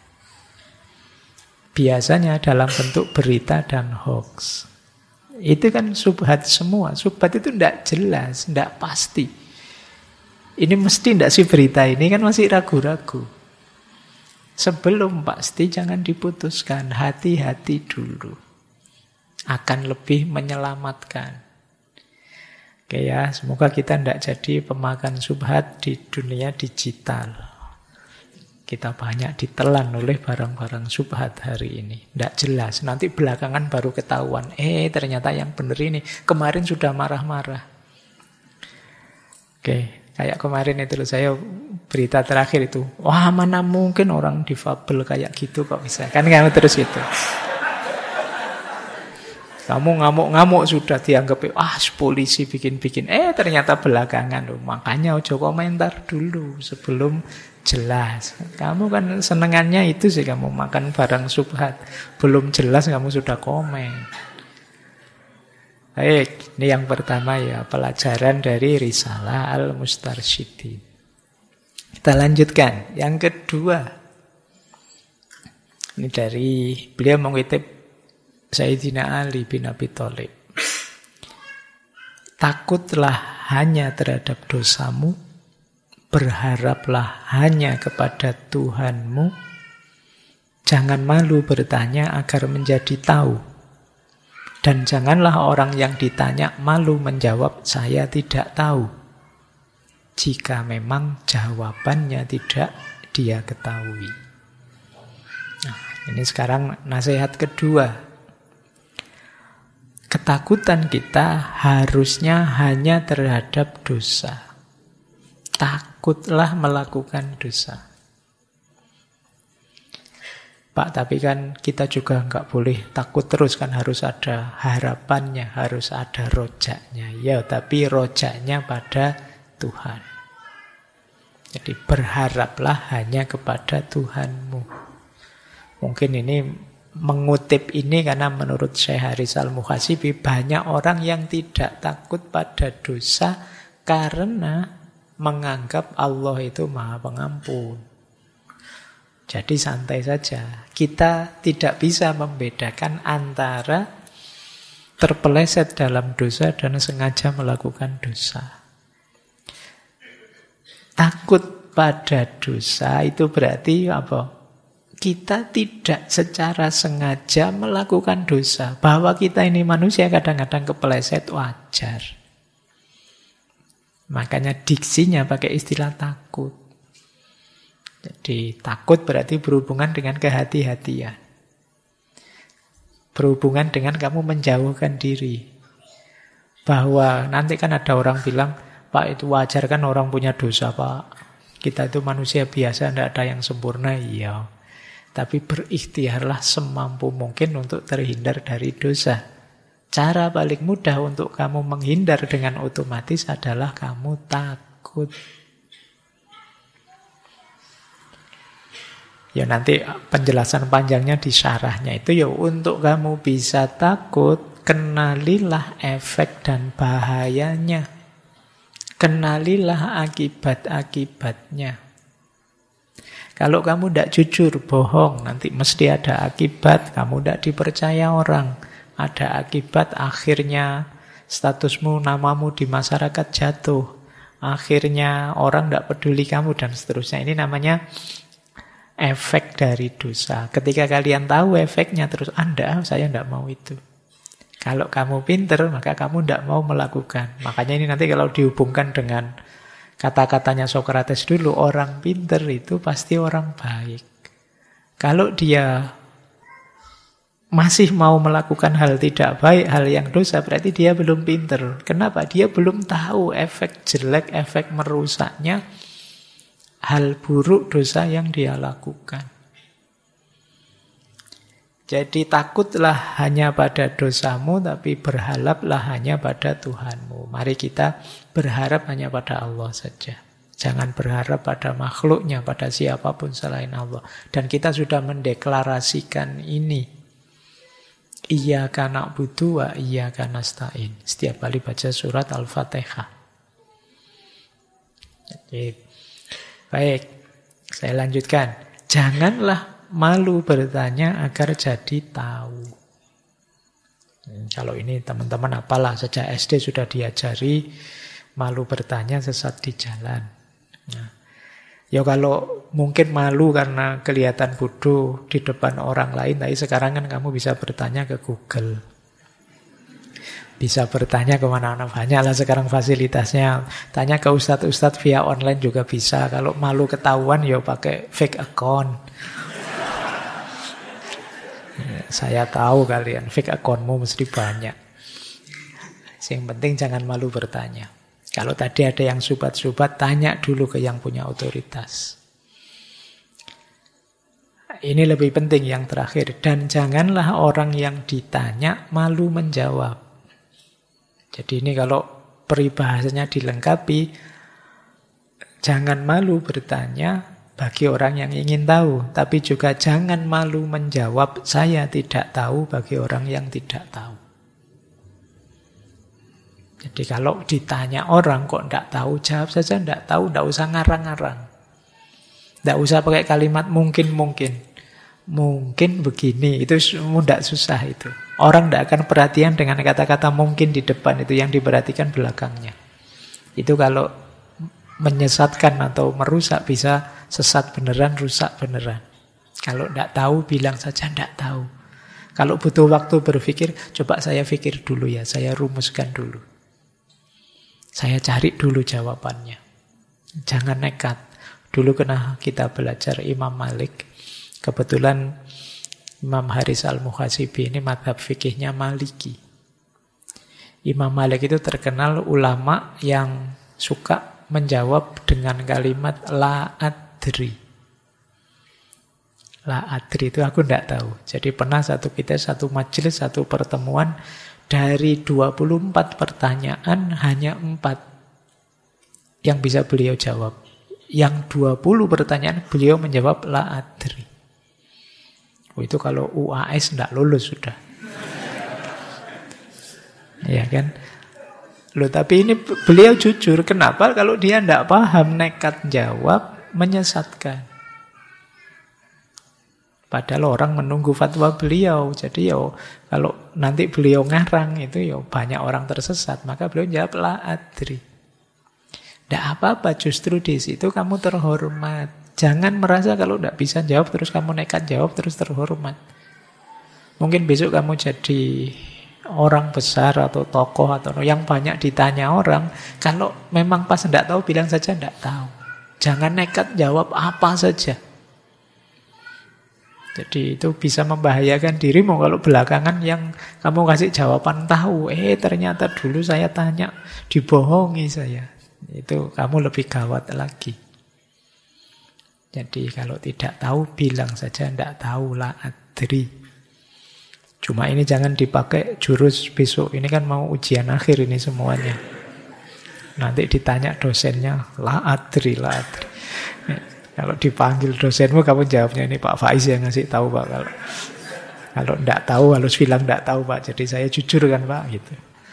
Biasanya dalam bentuk berita dan hoax. Itu kan syubhat semua. Syubhat itu tidak jelas, tidak pasti. Ini mesti tidak sih berita ini, kan masih ragu-ragu. Sebelum pasti jangan diputuskan, hati-hati dulu. Akan lebih menyelamatkan. Oke ya, semoga kita tidak jadi pemakan syubhat di dunia digital. Kita banyak ditelan oleh barang-barang syubhat hari ini. Tidak jelas, nanti belakangan baru ketahuan. Ternyata yang benar ini, kemarin sudah marah-marah. Oke. Kayak kemarin itu saya berita terakhir itu. Wah mana mungkin orang difabel kayak gitu kok bisa. Kan kamu terus itu. Kamu ngamuk-ngamuk sudah dianggap polisi bikin-bikin. Ternyata belakangan loh. Makanya ojo komentar dulu sebelum jelas. Kamu kan senengannya itu sih kamu makan barang syubhat. Belum jelas kamu sudah komen. Baik, ini yang pertama ya, pelajaran dari Risalah Al-Mustarsyidin. Kita lanjutkan. Yang kedua, ini dari beliau mengutip Sayyidina Ali bin Abi Thalib. Takutlah hanya terhadap dosamu, berharaplah hanya kepada Tuhanmu, jangan malu bertanya agar menjadi tahu. Dan janganlah orang yang ditanya malu menjawab saya tidak tahu. Jika memang jawabannya tidak dia ketahui. Nah, ini sekarang nasihat kedua. Ketakutan kita harusnya hanya terhadap dosa. Takutlah melakukan dosa. Pak, tapi kan kita juga nggak boleh takut terus kan, harus ada harapannya, harus ada rojaknya. Ya, tapi rojaknya pada Tuhan. Jadi berharaplah hanya kepada Tuhanmu. Mungkin ini mengutip ini karena menurut Syekh Haris Al-Muhasibi banyak orang yang tidak takut pada dosa karena menganggap Allah itu Maha Pengampun. Jadi santai saja. Kita tidak bisa membedakan antara terpeleset dalam dosa dan sengaja melakukan dosa. Takut pada dosa itu berarti apa? Kita tidak secara sengaja melakukan dosa. Bahwa kita ini manusia kadang-kadang kepeleset wajar. Makanya diksinya pakai istilah takut. Jadi takut berarti berhubungan dengan kehati-hatian. Berhubungan dengan kamu menjauhkan diri. Bahwa nanti kan ada orang bilang, Pak itu wajar kan orang punya dosa Pak. Kita itu manusia biasa, tidak ada yang sempurna. Iya. Tapi berikhtiarlah semampu mungkin untuk terhindar dari dosa. Cara paling mudah untuk kamu menghindar dengan otomatis adalah kamu takut. Ya nanti penjelasan panjangnya di syarahnya itu ya untuk kamu bisa takut, kenalilah efek dan bahayanya. Kenalilah akibat-akibatnya. Kalau kamu tidak jujur, bohong, nanti mesti ada akibat, kamu tidak dipercaya orang. Ada akibat, akhirnya statusmu, namamu di masyarakat jatuh. Akhirnya orang tidak peduli kamu dan seterusnya. Ini namanya efek dari dosa. Ketika kalian tahu efeknya terus, saya tidak mau itu. Kalau kamu pinter, maka kamu tidak mau melakukan. Makanya ini nanti kalau dihubungkan dengan kata-katanya Sokrates dulu, orang pinter itu pasti orang baik. Kalau dia masih mau melakukan hal tidak baik, hal yang dosa, berarti dia belum pinter. Kenapa? Dia belum tahu efek jelek, efek merusaknya hal buruk dosa yang dia lakukan. Jadi takutlah hanya pada dosamu, tapi berharaplah hanya pada Tuhanmu. Mari kita berharap hanya pada Allah saja. Jangan berharap pada makhluknya, pada siapapun selain Allah. Dan kita sudah mendeklarasikan ini. Iyyaka na'budu wa iyyaka nasta'in. Setiap kali baca surat Al-Fatihah. Jadi, baik, saya lanjutkan. Janganlah malu bertanya agar jadi tahu. Kalau ini teman-teman apalah, sejak SD sudah diajari malu bertanya sesat di jalan. Nah, ya kalau mungkin malu karena kelihatan bodoh di depan orang lain, tapi sekarang kan kamu bisa bertanya ke Google. Bisa bertanya kemana-mana, banyak lah sekarang fasilitasnya. Tanya ke ustadz-ustadz via online juga bisa. Kalau malu ketahuan ya pakai fake account. Saya tahu kalian fake accountmu mesti banyak. Yang penting jangan malu bertanya. Kalau tadi ada yang subat-subat, tanya dulu ke yang punya otoritas. Ini lebih penting yang terakhir. Dan janganlah orang yang ditanya malu menjawab. Jadi ini kalau peribahasanya dilengkapi, jangan malu bertanya bagi orang yang ingin tahu, tapi juga jangan malu menjawab saya tidak tahu bagi orang yang tidak tahu. Jadi kalau ditanya orang kok tidak tahu, jawab saja tidak tahu, tidak usah ngarang-ngarang. Tidak usah pakai kalimat mungkin-mungkin. Mungkin begini, itu tidak susah itu. Orang tidak akan perhatian dengan kata-kata mungkin di depan, itu yang diperhatikan belakangnya. Itu kalau menyesatkan atau merusak bisa sesat beneran, rusak beneran. Kalau tidak tahu bilang saja tidak tahu. Kalau butuh waktu berpikir, coba saya pikir dulu ya, saya rumuskan dulu. Saya cari dulu jawabannya. Jangan nekat. Dulu kena kita belajar Imam Malik. Kebetulan Imam Haris Al-Muhasibi ini madhab fikihnya Maliki. Imam Malik itu terkenal ulama yang suka menjawab dengan kalimat la adri. La adri itu aku tidak tahu. Jadi pernah satu majelis, satu pertemuan, dari 24 pertanyaan hanya 4 yang bisa beliau jawab. Yang 20 pertanyaan beliau menjawab la adri. Itu kalau UAS tidak lulus sudah. Ya kan? Loh, tapi ini beliau jujur. Kenapa? Kalau dia tidak paham, nekat jawab, menyesatkan. Padahal orang menunggu fatwa beliau. Jadi kalau nanti beliau ngarang itu banyak orang tersesat. Maka beliau jawab la adri. Tidak apa-apa, justru di situ kamu terhormat. Jangan merasa kalau tidak bisa jawab terus kamu nekat jawab terus terhormat. Mungkin besok kamu jadi orang besar atau tokoh atau yang banyak ditanya orang. Kalau memang pas tidak tahu bilang saja tidak tahu. Jangan nekat jawab apa saja. Jadi itu bisa membahayakan dirimu kalau belakangan yang kamu kasih jawaban tahu. Ternyata dulu saya tanya, dibohongi saya. Itu kamu lebih gawat lagi. Jadi kalau tidak tahu, bilang saja tidak tahu, la adri. Cuma ini jangan dipakai jurus besok. Ini kan mau ujian akhir ini semuanya. Nanti ditanya dosennya, la adri, la adri. Kalau dipanggil dosenmu, kamu jawabnya, ini Pak Faiz yang ngasih tahu Pak. Kalau enggak tahu harus bilang enggak tahu Pak. Jadi saya jujur kan Pak gitu.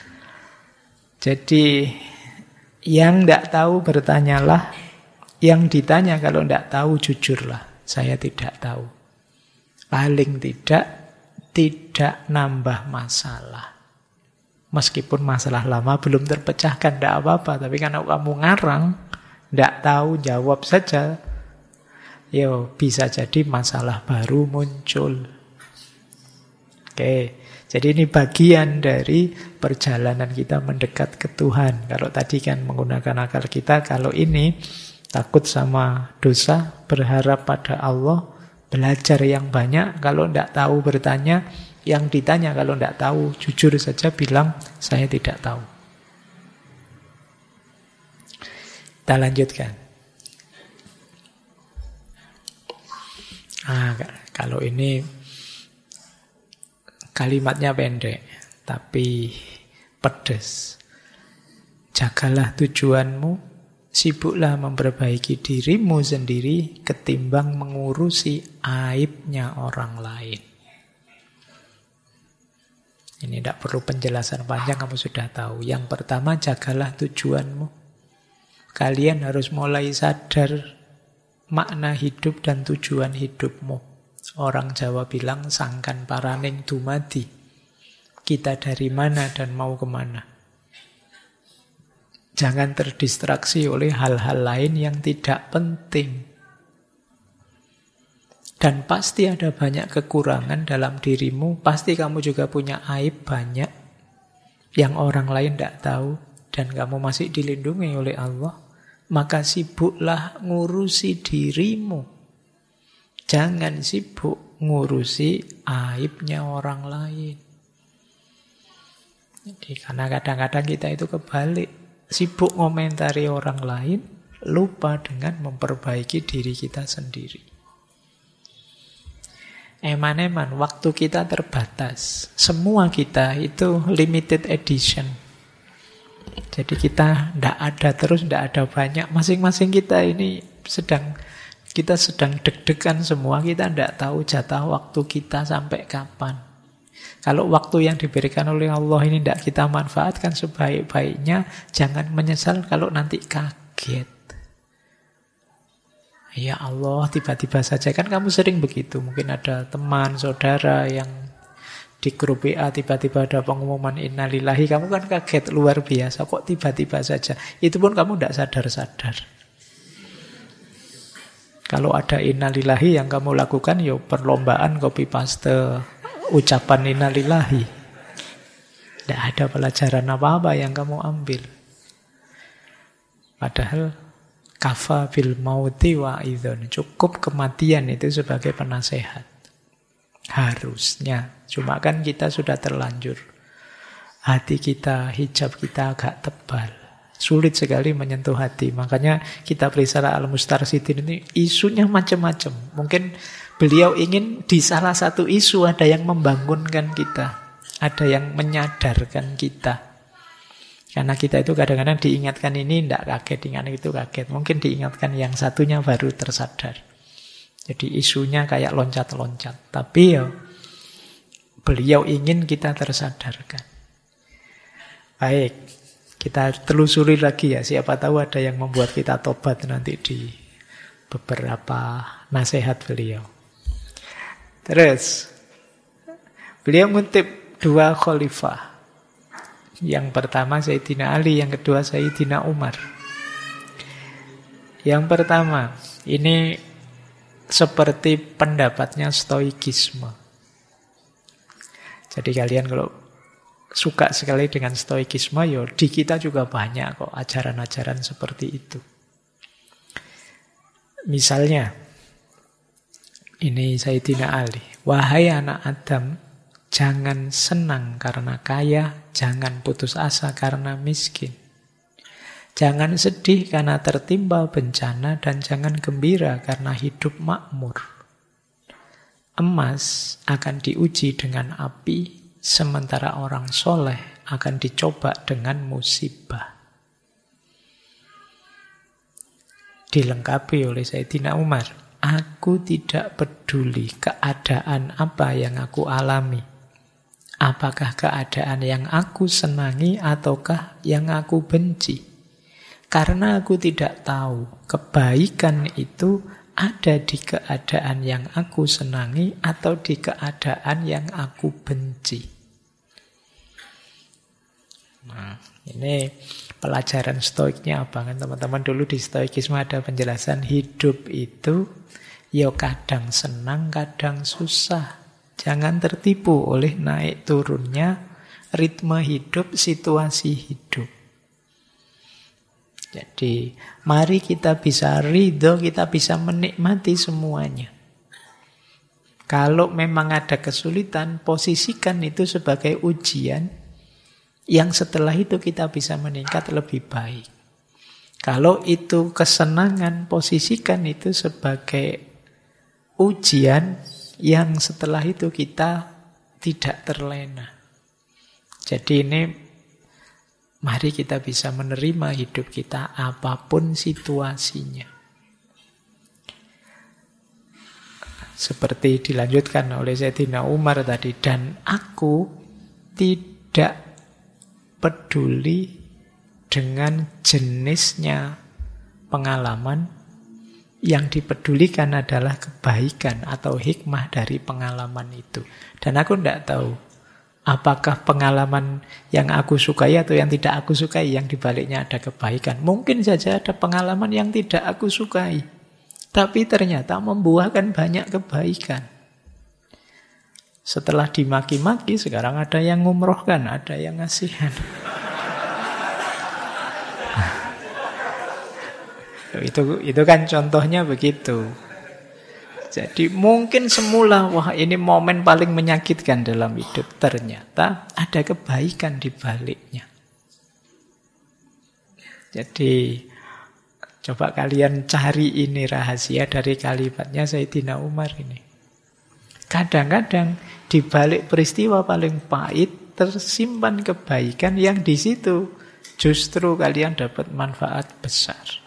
Jadi yang enggak tahu bertanyalah, yang ditanya kalau enggak tahu jujurlah. Saya tidak tahu. Paling tidak nambah masalah. Meskipun masalah lama belum terpecahkan, enggak apa-apa. Tapi kalau kamu ngarang, enggak tahu, jawab saja. Bisa jadi masalah baru muncul. Oke, jadi ini bagian dari perjalanan kita mendekat ke Tuhan. Kalau tadi kan menggunakan akal kita, kalau ini takut sama dosa, berharap pada Allah, belajar yang banyak. Kalau tidak tahu bertanya, yang ditanya kalau tidak tahu, jujur saja bilang, saya tidak tahu. Kita lanjutkan. Kalau ini kalimatnya pendek, tapi pedas. Jagalah tujuanmu, sibuklah memperbaiki dirimu sendiri ketimbang mengurusi aibnya orang lain. Ini tidak perlu penjelasan panjang, kamu sudah tahu. Yang pertama, jagalah tujuanmu. Kalian harus mulai sadar makna hidup dan tujuan hidupmu. Orang Jawa bilang sangkan paraning dumadi. Kita dari mana dan mau kemana. Jangan terdistraksi oleh hal-hal lain yang tidak penting. Dan pasti ada banyak kekurangan dalam dirimu. Pasti kamu juga punya aib banyak yang orang lain tidak tahu. Dan kamu masih dilindungi oleh Allah. Maka sibuklah ngurusi dirimu. Jangan sibuk ngurusi aibnya orang lain. Jadi karena kadang-kadang kita itu kebalik. Sibuk ngomentari orang lain, lupa dengan memperbaiki diri kita sendiri. Eman-eman, waktu kita terbatas. Semua kita itu limited edition. Jadi kita tidak ada terus, tidak ada banyak. Masing-masing kita ini kita sedang deg-degan semua. Kita tidak tahu jatah waktu kita sampai kapan. Kalau waktu yang diberikan oleh Allah ini tidak kita manfaatkan sebaik-baiknya, jangan menyesal kalau nanti kaget. Ya Allah, tiba-tiba saja. Kan kamu sering begitu. Mungkin ada teman, saudara yang di grup WA tiba-tiba ada pengumuman innalillahi. Kamu kan kaget luar biasa. Kok tiba-tiba saja? Itu pun kamu tidak sadar-sadar. Kalau ada innalillahi yang kamu lakukan, perlombaan copy paste ucapan innalillahi. Tidak ada pelajaran apa-apa yang kamu ambil. Padahal kafa bil mauti wa'idhun. Cukup kematian itu sebagai penasehat. Harusnya. Cuma kan kita sudah terlanjur. Hati kita, hijab kita agak tebal. Sulit sekali menyentuh hati. Makanya kitab Risalah Al-Mustarsyidin ini isunya macam-macam. Mungkin beliau ingin di salah satu isu ada yang membangunkan kita. Ada yang menyadarkan kita. Karena kita itu kadang-kadang diingatkan ini tidak kaget, ingat itu kaget. Mungkin diingatkan yang satunya baru tersadar. Jadi isunya kayak loncat-loncat. Tapi beliau ingin kita tersadarkan. Baik. Kita telusuri lagi ya, siapa tahu ada yang membuat kita tobat nanti di beberapa nasihat beliau. Terus, beliau ngutip dua khalifah. Yang pertama Sayyidina Ali, yang kedua Sayyidina Umar. Yang pertama, ini seperti pendapatnya stoikisme. Jadi kalian kalau suka sekali dengan stoikisme, di kita juga banyak kok ajaran-ajaran seperti itu. Misalnya, ini Sayyidina Ali. Wahai anak Adam, jangan senang karena kaya, jangan putus asa karena miskin. Jangan sedih karena tertimpa bencana, dan jangan gembira karena hidup makmur. Emas akan diuji dengan api, sementara orang soleh akan dicoba dengan musibah. dilengkapi oleh Sayyidina Umar. Aku tidak peduli keadaan apa yang aku alami. Apakah keadaan yang aku senangi ataukah yang aku benci. Karena aku tidak tahu kebaikan itu ada di keadaan yang aku senangi atau di keadaan yang aku benci. Nah, ini pelajaran stoiknya apa kan teman-teman? Dulu di stoikisme ada penjelasan hidup itu ya kadang senang, kadang susah. Jangan tertipu oleh naik turunnya ritme hidup, situasi hidup. Jadi mari kita bisa ridho, kita bisa menikmati semuanya. Kalau memang ada kesulitan, posisikan itu sebagai ujian yang setelah itu kita bisa meningkat lebih baik. Kalau itu kesenangan, posisikan itu sebagai ujian yang setelah itu kita tidak terlena. Jadi ini mari kita bisa menerima hidup kita apapun situasinya. Seperti dilanjutkan oleh Sayyidina Umar tadi. Dan aku tidak peduli dengan jenisnya pengalaman. Yang dipedulikan adalah kebaikan atau hikmah dari pengalaman itu. Dan aku tidak tahu apakah pengalaman yang aku sukai atau yang tidak aku sukai yang dibaliknya ada kebaikan. Mungkin saja ada pengalaman yang tidak aku sukai, tapi ternyata membuahkan banyak kebaikan. Setelah dimaki-maki, sekarang ada yang ngumrohkan, ada yang ngasihan. Itu kan contohnya begitu. Jadi mungkin semula, wah ini momen paling menyakitkan dalam hidup. Ternyata ada kebaikan di baliknya. Jadi coba kalian cari ini rahasia dari kalimatnya Sayyidina Umar ini. Kadang-kadang di balik peristiwa paling pahit tersimpan kebaikan yang di situ justru kalian dapat manfaat besar.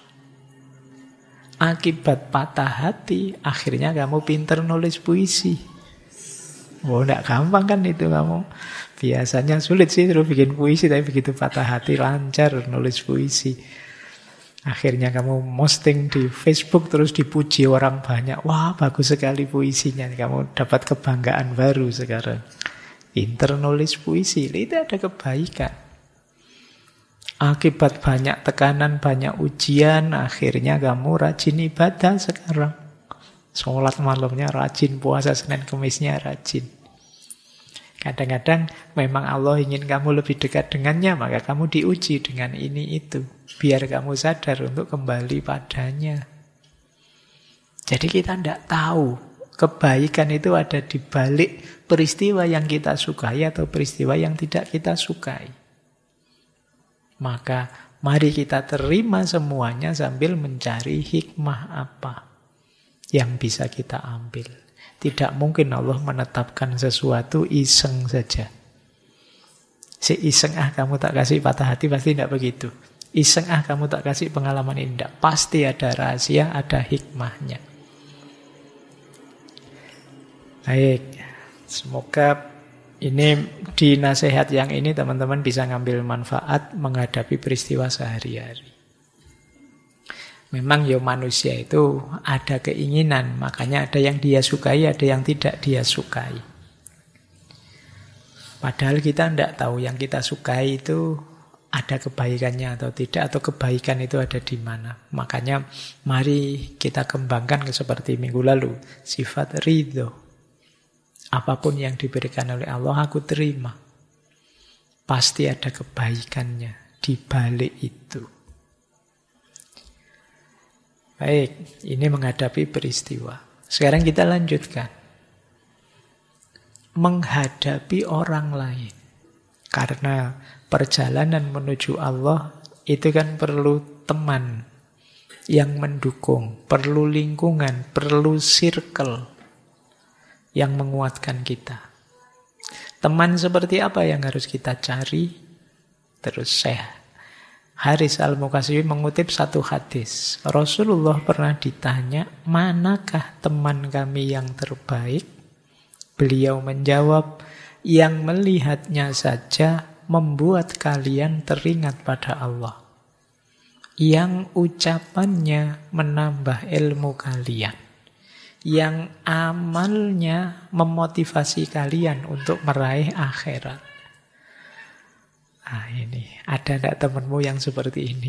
Akibat patah hati, akhirnya kamu pinter nulis puisi. Oh, enggak gampang kan itu kamu. Biasanya sulit sih terus bikin puisi, tapi begitu patah hati lancar nulis puisi. Akhirnya kamu posting di Facebook terus dipuji orang banyak. Wah, bagus sekali puisinya. Kamu dapat kebanggaan baru sekarang. Pinter nulis puisi, itu ada kebaikan. Akibat banyak tekanan, banyak ujian, akhirnya kamu rajin ibadah sekarang. Sholat malamnya rajin, puasa Senin Kemisnya rajin. Kadang-kadang memang Allah ingin kamu lebih dekat dengannya, maka kamu diuji dengan ini itu. Biar kamu sadar untuk kembali padanya. Jadi kita tidak tahu kebaikan itu ada di balik peristiwa yang kita sukai atau peristiwa yang tidak kita sukai. Maka mari kita terima semuanya sambil mencari hikmah apa yang bisa kita ambil. Tidak mungkin Allah menetapkan sesuatu iseng saja. Si iseng kamu tak kasih patah hati, pasti tidak begitu. Iseng kamu tak kasih pengalaman ini, tidak. Pasti ada rahasia, ada hikmahnya. Baik, semoga ini di nasihat yang ini teman-teman bisa ngambil manfaat menghadapi peristiwa sehari-hari. Memang ya manusia itu ada keinginan, makanya ada yang dia sukai, ada yang tidak dia sukai. Padahal kita tidak tahu yang kita sukai itu ada kebaikannya atau tidak, atau kebaikan itu ada di mana. Makanya mari kita kembangkan seperti minggu lalu, sifat ridho. Apapun yang diberikan oleh Allah aku terima. Pasti ada kebaikannya di balik itu. Baik, ini menghadapi peristiwa. Sekarang kita lanjutkan. Menghadapi orang lain. Karena perjalanan menuju Allah itu kan perlu teman yang mendukung, perlu lingkungan, perlu circle yang menguatkan kita. Teman seperti apa yang harus kita cari? Terus saya Haris Al-Muqasyiri mengutip satu hadis. Rasulullah pernah ditanya, manakah teman kami yang terbaik? Beliau menjawab, yang melihatnya saja membuat kalian teringat pada Allah. Yang ucapannya menambah ilmu kalian. Yang amalnya memotivasi kalian untuk meraih akhirat. Nah ini, ada enggak temanmu yang seperti ini?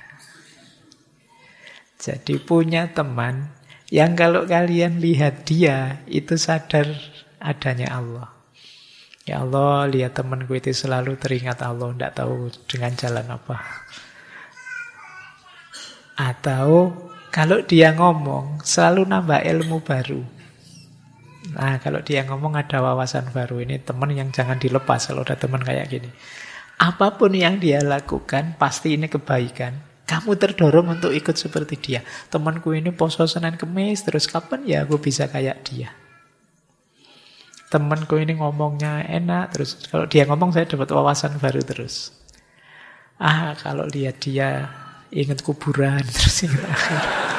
Jadi punya teman yang kalau kalian lihat dia, itu sadar adanya Allah. Ya Allah, lihat temanku itu selalu teringat Allah, enggak tahu dengan jalan apa. Atau kalau dia ngomong, selalu nambah ilmu baru. Nah, kalau dia ngomong ada wawasan baru. Ini teman yang jangan dilepas kalau ada teman kayak gini. Apapun yang dia lakukan, pasti ini kebaikan. Kamu terdorong untuk ikut seperti dia. Temanku ini poso Senin Kemis, terus kapan ya aku bisa kayak dia? Temanku ini ngomongnya enak, terus kalau dia ngomong saya dapat wawasan baru terus. Kalau lihat dia ingat kuburan, terus ingat akhir.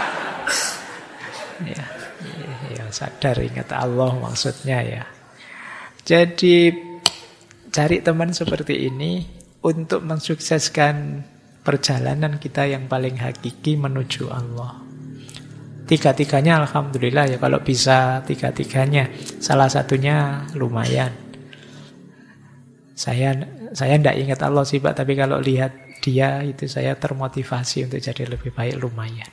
Ya, sadar ingat Allah maksudnya ya. Jadi cari teman seperti ini untuk mensukseskan perjalanan kita yang paling hakiki menuju Allah. Tiga-tiganya alhamdulillah ya, kalau bisa tiga-tiganya. Salah satunya lumayan. Saya tidak ingat Allah sih Pak, tapi kalau lihat dia itu saya termotivasi untuk jadi lebih baik, lumayan.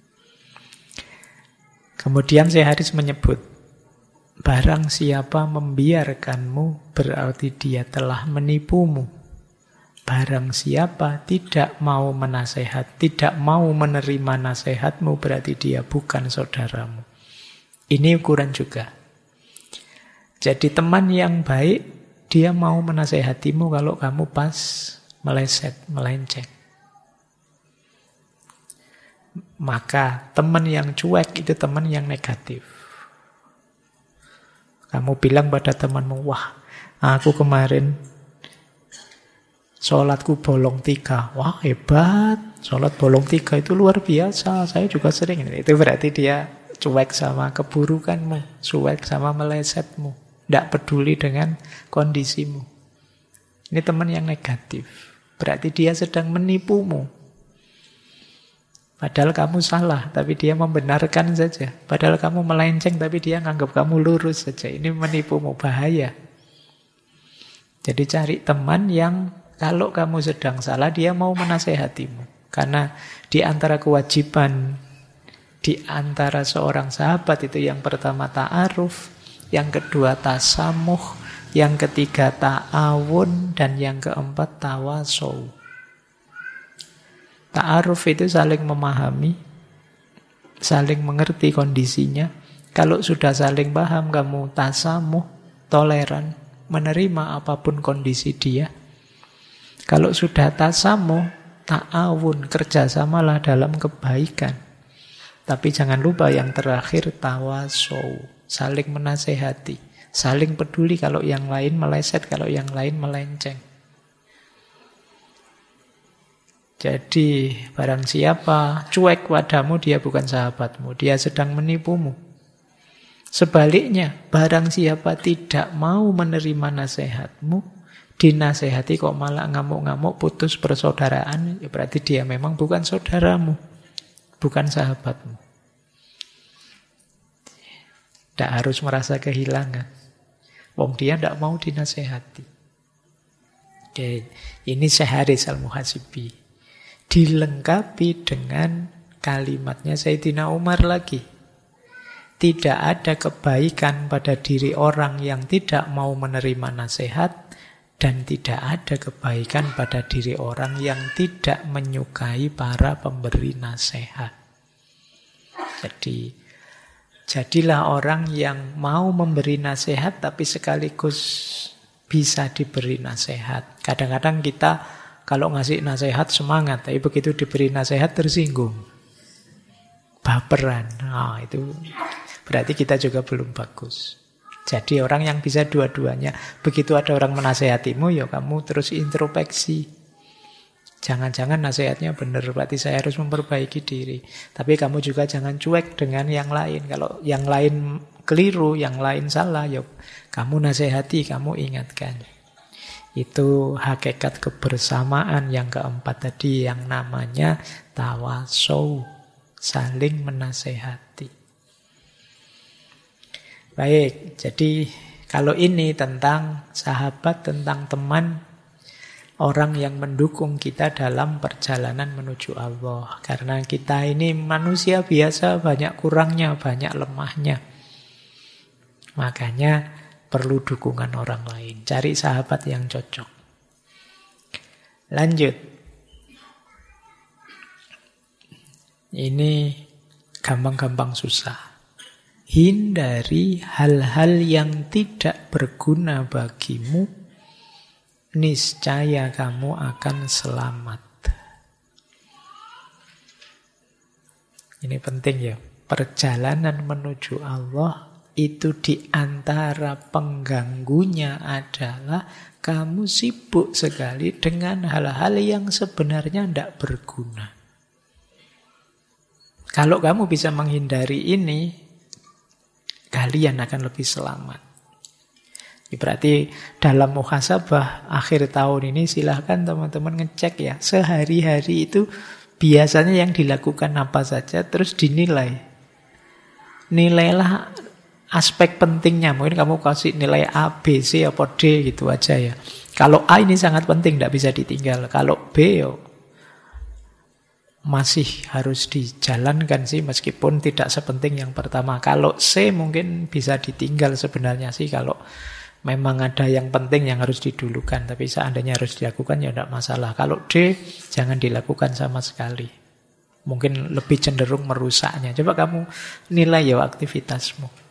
Kemudian saya harus menyebut, barang siapa membiarkanmu berarti dia telah menipumu. Barang siapa tidak mau menasehat, tidak mau menerima nasihatmu, berarti dia bukan saudaramu. Ini ukuran juga. Jadi teman yang baik, dia mau menasehatimu kalau kamu pas meleset, melenceng. Maka teman yang cuek itu teman yang negatif. Kamu bilang pada temanmu, wah, aku kemarin sholatku bolong 3. Wah, hebat. Sholat bolong 3 itu luar biasa. Saya juga sering. Itu berarti dia cuek sama keburukanmu. Cuek sama melesetmu. Tidak peduli dengan kondisimu. Ini teman yang negatif. Berarti dia sedang menipumu. Padahal kamu salah, tapi dia membenarkan saja. Padahal kamu melenceng, tapi dia menganggap kamu lurus saja. Ini menipumu, bahaya. Jadi cari teman yang kalau kamu sedang salah, dia mau menasehatimu. Karena di antara kewajiban, di antara seorang sahabat itu yang pertama ta'aruf, yang kedua tasamuh, yang ketiga ta'awun, dan yang keempat tawasow. Ta'aruf itu saling memahami, saling mengerti kondisinya. Kalau sudah saling paham, kamu tasamuh, toleran, menerima apapun kondisi dia. Kalau sudah tasamuh, ta'awun, kerjasamalah dalam kebaikan. Tapi jangan lupa yang terakhir tawasow, saling menasehati, saling peduli kalau yang lain meleset, kalau yang lain melenceng. Jadi barang siapa cuek padamu, dia bukan sahabatmu, dia sedang menipumu. Sebaliknya, barang siapa tidak mau menerima nasihatmu, dinasehati kok malah ngamuk-ngamuk, putus persaudaraan, ya berarti dia memang bukan saudaramu, bukan sahabatmu. Tidak harus merasa kehilangan. Wong dia tidak mau dinasehati. Oke, ini Haris Al-Muhasibi. Dilengkapi dengan kalimatnya Sayyidina Umar lagi. Tidak ada kebaikan pada diri orang yang tidak mau menerima nasihat, dan tidak ada kebaikan pada diri orang yang tidak menyukai para pemberi nasihat. Jadi, jadilah orang yang mau memberi nasihat tapi sekaligus bisa diberi nasihat. Kadang-kadang kita kalau ngasih nasihat semangat, tapi begitu diberi nasihat tersinggung, baperan. Itu berarti kita juga belum bagus. Jadi orang yang bisa dua-duanya. Begitu ada orang menasehatimu, ya kamu terus introspeksi. Jangan-jangan nasihatnya benar, berarti saya harus memperbaiki diri. Tapi kamu juga jangan cuek dengan yang lain. Kalau yang lain keliru, yang lain salah, ya kamu nasihati, kamu ingatkan. Itu hakikat kebersamaan yang keempat tadi, yang namanya tawasau, saling menasehati. Baik, jadi kalau ini tentang sahabat, tentang teman, orang yang mendukung kita dalam perjalanan menuju Allah. Karena kita ini manusia biasa, banyak kurangnya, banyak lemahnya. Makanya perlu dukungan orang lain. Cari sahabat yang cocok. Lanjut. Ini gampang-gampang susah. Hindari hal-hal yang tidak berguna bagimu, niscaya kamu akan selamat. Ini penting ya. Perjalanan menuju Allah itu di antara pengganggunya adalah kamu sibuk sekali dengan hal-hal yang sebenarnya tidak berguna. Kalau kamu bisa menghindari ini, kalian akan lebih selamat. Berarti dalam muhasabah akhir tahun ini silahkan teman-teman ngecek ya. Sehari-hari itu biasanya yang dilakukan apa saja, terus dinilai. Nilailah aspek pentingnya. Mungkin kamu kasih nilai A, B, C, atau D gitu aja ya. Kalau A ini sangat penting, tidak bisa ditinggal. Kalau B yo, masih harus dijalankan sih, meskipun tidak sepenting yang pertama. Kalau C mungkin bisa ditinggal sebenarnya sih, kalau memang ada yang penting yang harus didulukan. Tapi seandainya harus dilakukan ya tidak masalah. Kalau D jangan dilakukan sama sekali. Mungkin lebih cenderung merusaknya. Coba kamu nilai ya aktivitasmu.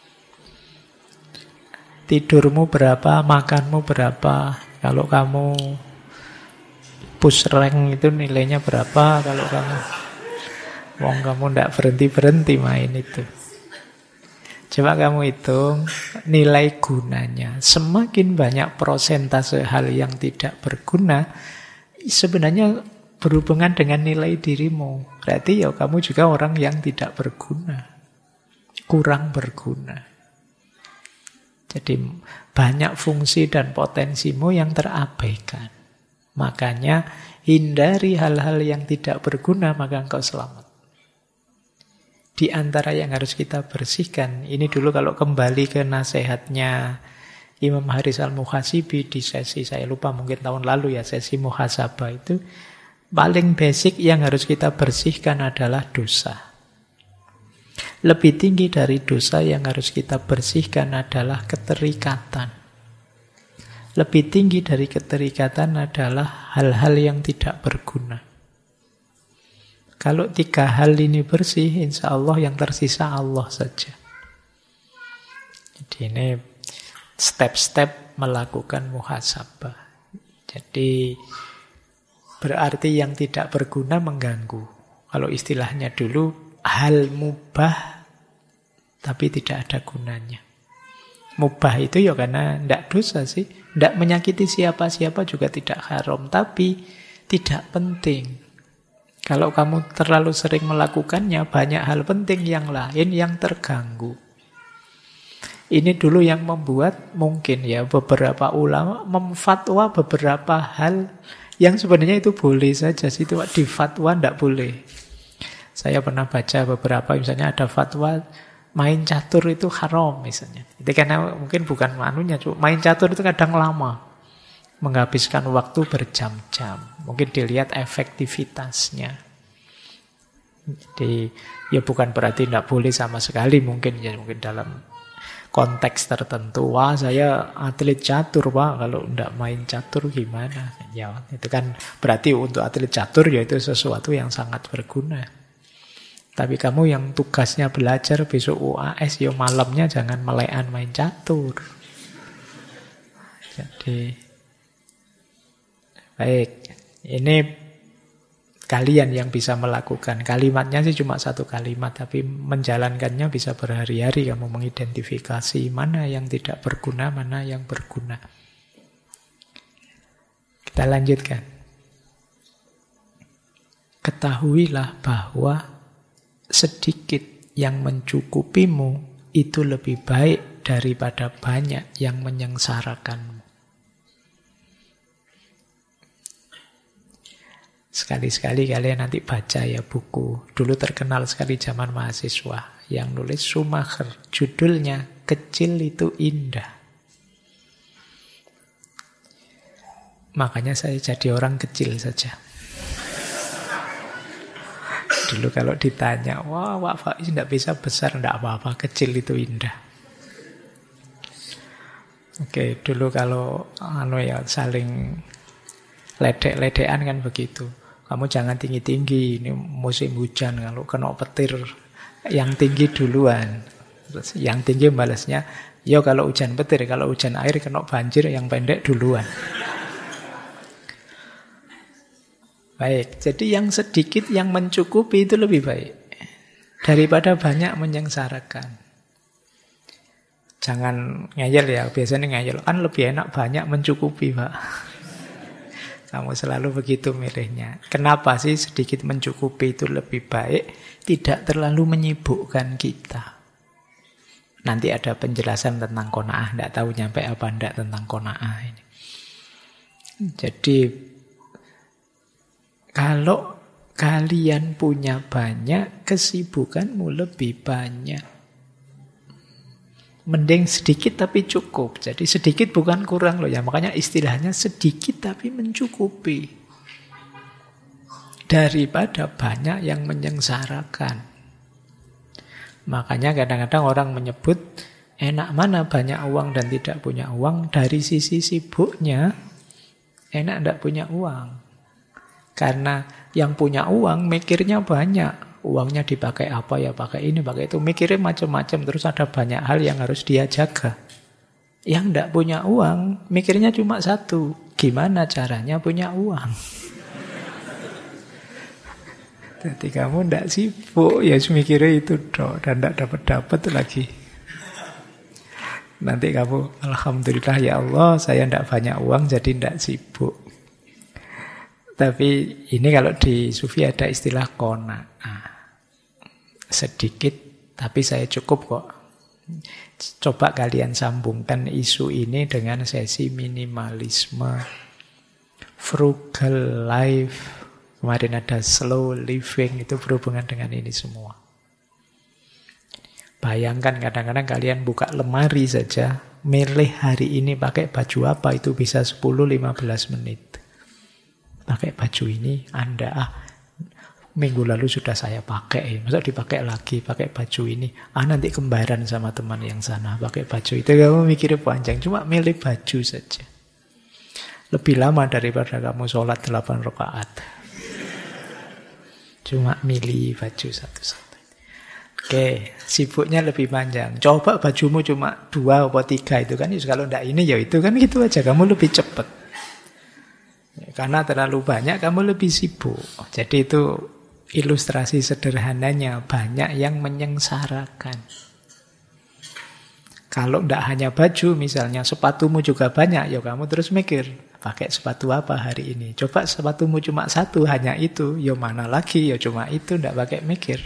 Tidurmu berapa, makanmu berapa. Kalau kamu push rank itu nilainya berapa. Kalau kamu tidak berhenti-berhenti main itu. Coba kamu hitung nilai gunanya. Semakin banyak persentase hal yang tidak berguna, sebenarnya berhubungan dengan nilai dirimu. Berarti ya kamu juga orang yang tidak berguna, kurang berguna. Jadi banyak fungsi dan potensimu yang terabaikan. Makanya hindari hal-hal yang tidak berguna, maka engkau selamat. Di antara yang harus kita bersihkan, ini dulu kalau kembali ke nasihatnya Imam Haris al-Muhasibi di sesi, saya lupa mungkin tahun lalu ya, sesi muhasabah itu, paling basic yang harus kita bersihkan adalah dosa. Lebih tinggi dari dosa yang harus kita bersihkan adalah keterikatan. Lebih tinggi dari keterikatan adalah hal-hal yang tidak berguna. Kalau 3 hal ini bersih, insya Allah yang tersisa Allah saja. Jadi ini step-step melakukan muhasabah. Jadi berarti yang tidak berguna mengganggu. Kalau istilahnya dulu, hal mubah tapi tidak ada gunanya. Mubah itu ya karena tidak dosa sih. Tidak menyakiti siapa-siapa juga tidak haram. Tapi tidak penting. Kalau kamu terlalu sering melakukannya, banyak hal penting yang lain yang terganggu. Ini dulu yang membuat mungkin ya beberapa ulama memfatwa beberapa hal yang sebenarnya itu boleh saja sih. Itu di fatwa tidak boleh. Saya pernah baca beberapa, misalnya ada fatwa main catur itu haram misalnya. Itu karena mungkin bukan manunya, main catur itu kadang lama. Menghabiskan waktu berjam-jam. Mungkin dilihat efektivitasnya. Jadi ya bukan berarti tidak boleh sama sekali, mungkin ya mungkin dalam konteks tertentu. Wah, saya atlet catur, Pak. Kalau tidak main catur gimana? Ya, itu kan berarti untuk atlet catur ya itu sesuatu yang sangat berguna. Tapi kamu yang tugasnya belajar besok UAS, ya malamnya jangan melekan main catur. Jadi, baik. Ini kalian yang bisa melakukan. Kalimatnya sih cuma 1 kalimat, tapi menjalankannya bisa berhari-hari. Kamu mengidentifikasi mana yang tidak berguna, mana yang berguna. Kita lanjutkan. ketahuilah bahwa sedikit yang mencukupimu itu lebih baik daripada banyak yang menyengsarakanmu. Sekali-sekali kalian nanti baca ya buku. Dulu terkenal sekali zaman mahasiswa. Yang nulis Schumacher. Judulnya Kecil Itu Indah. Makanya saya jadi orang kecil saja. Dulu kalau ditanya, wah Pak Faiz tidak bisa besar, tidak apa-apa, kecil itu indah. Oke, dulu kalau saling ledek-ledekan kan begitu. Kamu jangan tinggi-tinggi, ini musim hujan, kalau kena petir yang tinggi duluan. Terus yang tinggi balasnya, yo kalau hujan petir, kalau hujan air kena banjir, yang pendek duluan. Baik, jadi yang sedikit yang mencukupi itu lebih baik daripada banyak menyengsarakan. Jangan ngeyel ya, biasanya ngeyel kan lebih enak banyak mencukupi, Pak. Kamu selalu begitu milihnya. Kenapa sih sedikit mencukupi itu lebih baik? Tidak terlalu menyibukkan kita. Nanti ada penjelasan tentang qanaah, tidak tahu nyampe apa enggak tentang qanaah ini. Jadi kalau kalian punya banyak, kesibukanmu lebih banyak. Mending sedikit tapi cukup. Jadi sedikit bukan kurang loh ya. Makanya istilahnya sedikit tapi mencukupi. Daripada banyak yang menyengsarakan. Makanya kadang-kadang orang menyebut enak mana banyak uang dan tidak punya uang. Dari sisi sibuknya, enak tidak punya uang. Karena yang punya uang mikirnya banyak. Uangnya dipakai apa ya, pakai ini, pakai itu. Mikirnya macam-macam. Terus ada banyak hal yang harus dia jaga. Yang tidak punya uang, mikirnya cuma satu. Gimana caranya punya uang? Jadi kamu tidak sibuk, ya mikirnya itu dong. Dan tidak dapat-dapat lagi. Nanti kamu, alhamdulillah ya Allah, saya tidak banyak uang, jadi tidak sibuk. Tapi ini kalau di Sufi ada istilah qanaah. Sedikit tapi saya cukup kok. Coba kalian sambungkan isu ini dengan sesi minimalisme, frugal life. Kemarin ada slow living, itu berhubungan dengan ini semua. Bayangkan kadang-kadang kalian buka lemari saja, milih hari ini pakai baju apa, itu bisa 10-15 menit. Pakai baju ini, minggu lalu sudah saya pakai, masa dipakai lagi, pakai baju ini. Nanti kembaran sama teman yang sana, pakai baju itu. Kamu mikirnya panjang, cuma milih baju saja. Lebih lama daripada kamu sholat 8 rakaat. Cuma milih baju satu-satu. Oke, sibuknya lebih panjang. Coba bajumu cuma 2 atau 3 itu kan, kalau enggak ini ya itu kan, gitu aja, kamu lebih cepat. Karena terlalu banyak, kamu lebih sibuk. Jadi itu ilustrasi sederhananya, banyak yang menyengsarakan. Kalau tidak hanya baju, misalnya sepatumu juga banyak, ya kamu terus mikir, pakai sepatu apa hari ini? Coba sepatumu cuma satu, hanya itu, ya mana lagi, ya cuma itu, tidak pakai mikir.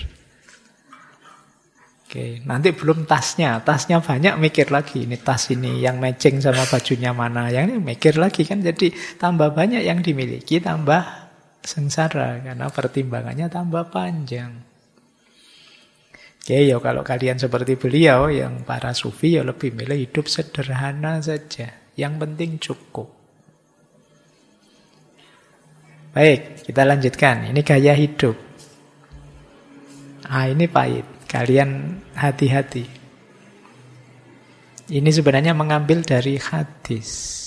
Oke, nanti belum tasnya banyak, mikir lagi, ini tas ini yang matching sama bajunya mana, yang ini mikir lagi kan, jadi tambah banyak yang dimiliki, tambah sengsara, karena pertimbangannya tambah panjang. Oke, ya kalau kalian seperti beliau, yang para sufi, ya lebih milih hidup sederhana saja, yang penting cukup. Baik, kita lanjutkan, ini gaya hidup. Ini pahit. Kalian hati-hati. Ini sebenarnya mengambil dari hadis.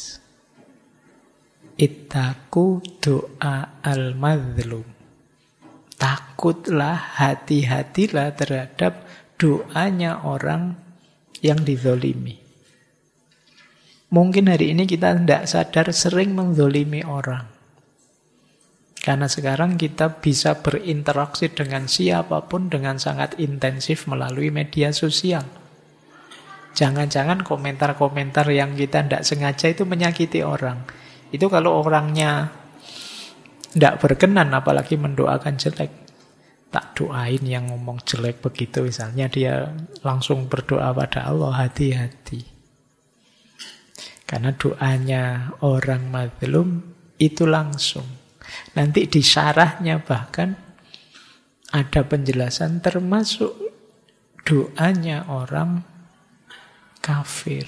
Ittaqu doa al-madhlum. Takutlah, hati-hatilah terhadap doanya orang yang dizolimi. Mungkin hari ini kita tidak sadar sering menzolimi orang. Karena sekarang kita bisa berinteraksi dengan siapapun dengan sangat intensif melalui media sosial. Jangan-jangan komentar-komentar yang kita tidak sengaja itu menyakiti orang. Itu kalau orangnya Tidak berkenan apalagi mendoakan jelek. Tak doain yang ngomong jelek begitu misalnya, dia langsung berdoa pada Allah, hati-hati. Karena doanya orang mazlum itu langsung. Nanti di syarahnya bahkan ada penjelasan termasuk doanya orang kafir.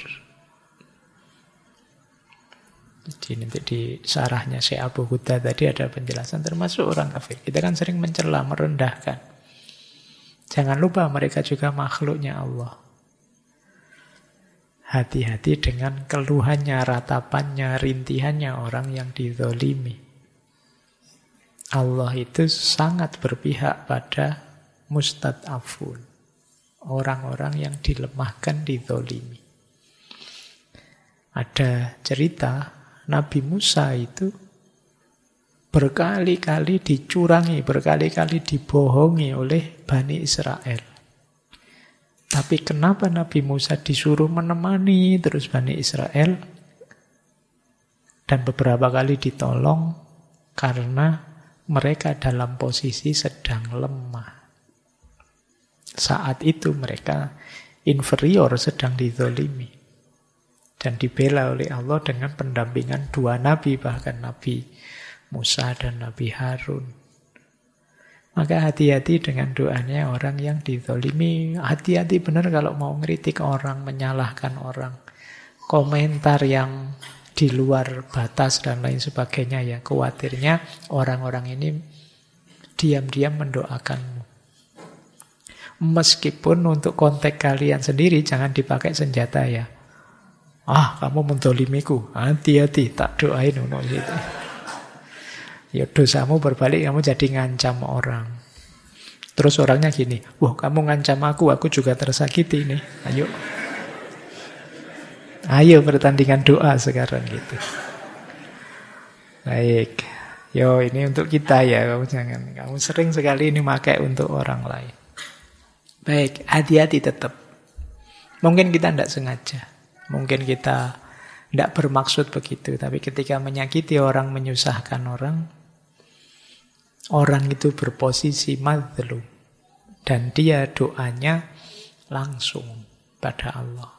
Jadi nanti di syarahnya Syekh Abu Huda tadi ada penjelasan termasuk orang kafir. Kita kan sering mencela, merendahkan. Jangan lupa mereka juga makhluknya Allah. Hati-hati dengan keluhannya, ratapannya, rintihannya orang yang dizolimi. Allah itu sangat berpihak pada mustad'afun, orang-orang yang dilemahkan, dizolimi. Ada cerita Nabi Musa itu berkali-kali dicurangi, berkali-kali dibohongi oleh Bani Israel. Tapi kenapa Nabi Musa disuruh menemani terus Bani Israel? Dan beberapa kali ditolong karena mereka dalam posisi sedang lemah. Saat itu mereka inferior, sedang dizolimi. Dan dibela oleh Allah dengan pendampingan dua nabi, bahkan Nabi Musa dan Nabi Harun. Maka hati-hati dengan doanya orang yang dizolimi. Hati-hati benar kalau mau ngeritik orang, menyalahkan orang. Komentar yang di luar batas dan lain sebagainya, ya khawatirnya orang-orang ini diam-diam mendoakanmu. Meskipun untuk konteks kalian sendiri jangan dipakai senjata ya. Kamu mendolimiku, hati-hati, tak doain gitu. Ya dosamu berbalik, kamu jadi ngancam orang. Terus orangnya gini, kamu ngancam aku juga tersakiti nih. Ayo pertandingan doa sekarang gitu. Baik, ini untuk kita ya, kamu sering sekali ini pakai untuk orang lain. Baik, hati-hati tetap. Mungkin kita tidak sengaja. Mungkin kita tidak bermaksud begitu, tapi ketika menyakiti orang, menyusahkan orang, orang itu berposisi mazlum. Dan dia doanya langsung pada Allah.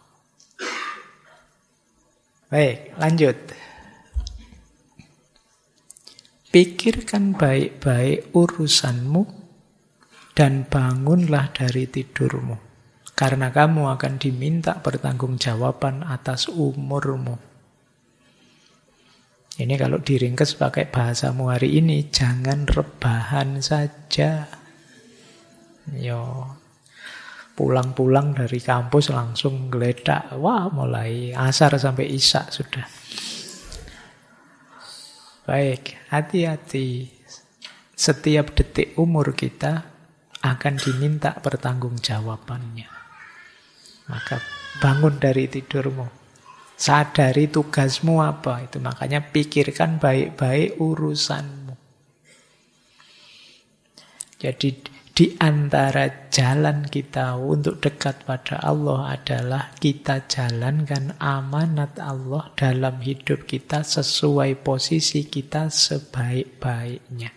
Baik, lanjut. Pikirkan baik-baik urusanmu dan bangunlah dari tidurmu. Karena kamu akan diminta pertanggungjawaban atas umurmu. Ini kalau diringkes pakai bahasamu hari ini, jangan rebahan saja. Pulang-pulang dari kampus langsung geledak. Mulai asar sampai isya sudah. Baik, hati-hati. Setiap detik umur kita akan diminta pertanggungjawabannya. Maka bangun dari tidurmu. Sadari tugasmu apa. Itu makanya pikirkan baik-baik urusanmu. Jadi di antara jalan kita untuk dekat pada Allah adalah kita jalankan amanat Allah dalam hidup kita sesuai posisi kita sebaik-baiknya.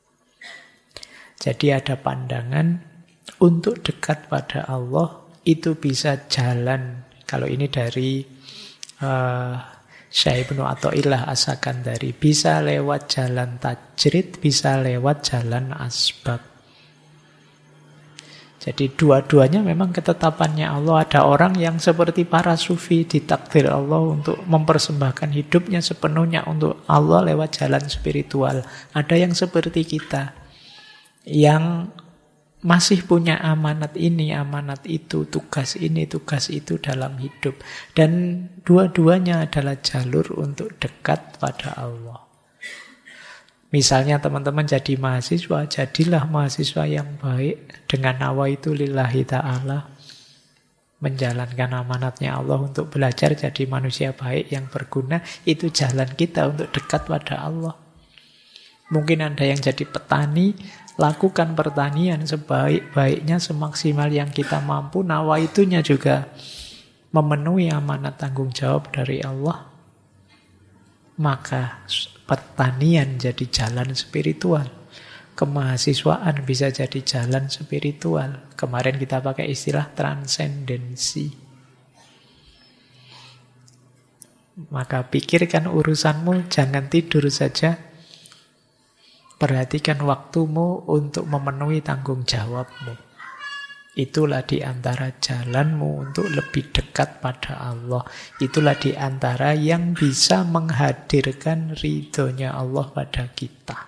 Jadi ada pandangan untuk dekat pada Allah itu bisa jalan. Kalau ini dari Syekh Ibnu Athaillah As-Sakandari, bisa lewat jalan tajrid, bisa lewat jalan asbab. Jadi dua-duanya memang ketetapannya Allah. Ada orang yang seperti para sufi, ditakdir Allah untuk mempersembahkan hidupnya sepenuhnya untuk Allah lewat jalan spiritual. Ada yang seperti kita, yang masih punya amanat ini, amanat itu, tugas ini, tugas itu dalam hidup. Dan dua-duanya adalah jalur untuk dekat pada Allah. Misalnya teman-teman jadi mahasiswa, jadilah mahasiswa yang baik dengan nawaitu lillahi ta'ala. Menjalankan amanatnya Allah untuk belajar jadi manusia baik yang berguna. Itu jalan kita untuk dekat pada Allah. Mungkin Anda yang jadi petani, lakukan pertanian sebaik-baiknya, semaksimal yang kita mampu. Nawaitunya juga memenuhi amanat tanggung jawab dari Allah. maka pertanian jadi jalan spiritual. Kemahasiswaan bisa jadi jalan spiritual. Kemarin kita pakai istilah transendensi. Maka pikirkan urusanmu, jangan tidur saja. Perhatikan waktumu untuk memenuhi tanggung jawabmu. Itulah di antara jalanmu untuk lebih dekat pada Allah. Itulah di antara yang bisa menghadirkan ridhonya Allah pada kita.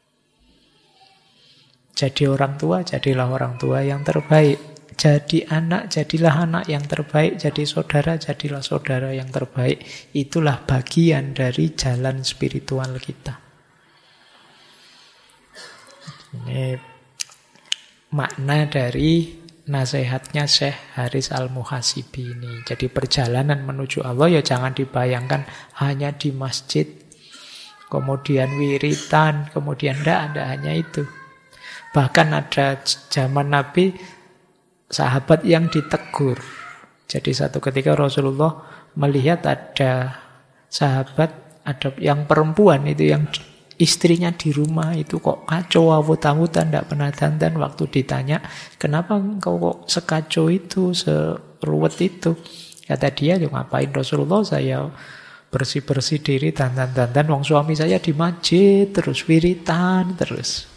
Jadi orang tua, jadilah orang tua yang terbaik. Jadi anak, jadilah anak yang terbaik. Jadi saudara, jadilah saudara yang terbaik. Itulah bagian dari jalan spiritual kita. Ini makna dari nasihatnya Syekh Haris Al-Muhasibi ini. Jadi perjalanan menuju Allah ya jangan dibayangkan hanya di masjid, kemudian wiritan, kemudian tidak hanya itu. Bahkan ada zaman Nabi sahabat yang ditegur. Jadi satu ketika Rasulullah melihat ada sahabat, ada yang perempuan itu yang istrinya di rumah itu kok kacau, awut-awutan, tidak pernah dandan. Waktu ditanya, kenapa engkau kok sekacau itu, seruwet itu? Kata dia, ngapain Rasulullah, saya bersih-bersih diri, dandan-dandan. Wong suami saya di masjid, terus wiritan, terus.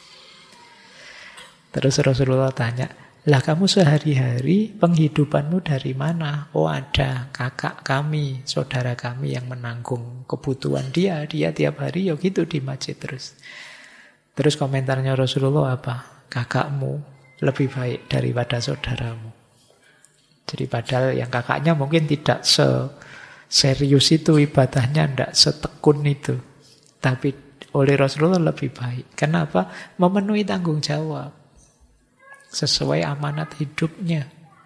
Terus Rasulullah tanya, lah kamu sehari-hari penghidupanmu dari mana? Oh ada kakak kami, saudara kami yang menanggung kebutuhan dia. Dia tiap hari ya gitu di masjid terus. Terus komentarnya Rasulullah apa? Kakakmu lebih baik daripada saudaramu. Jadi padahal yang kakaknya mungkin tidak serius itu ibadahnya, tidak setekun itu. Tapi oleh Rasulullah lebih baik. Kenapa? Memenuhi tanggung jawab. Sesuai amanat hidupnya.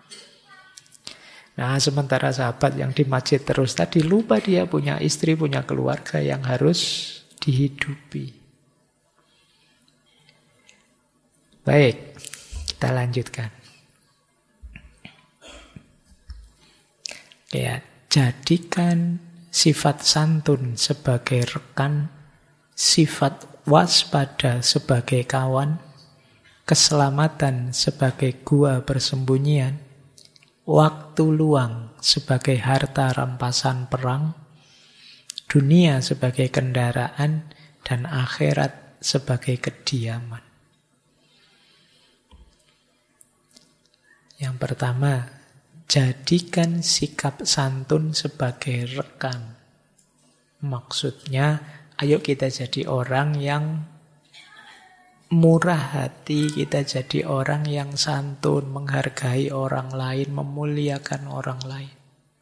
Nah, sementara sahabat yang di masjid terus tadi lupa dia punya istri, punya keluarga yang harus dihidupi. Baik, kita lanjutkan. Ya, jadikan sifat santun sebagai rekan, sifat waspada sebagai kawan, keselamatan sebagai gua persembunyian, waktu luang sebagai harta rampasan perang, dunia sebagai kendaraan, dan akhirat sebagai kediaman. Yang pertama, jadikan sikap santun sebagai rekan. Maksudnya, ayo kita jadi orang yang murah hati, kita jadi orang yang santun, menghargai orang lain, memuliakan orang lain.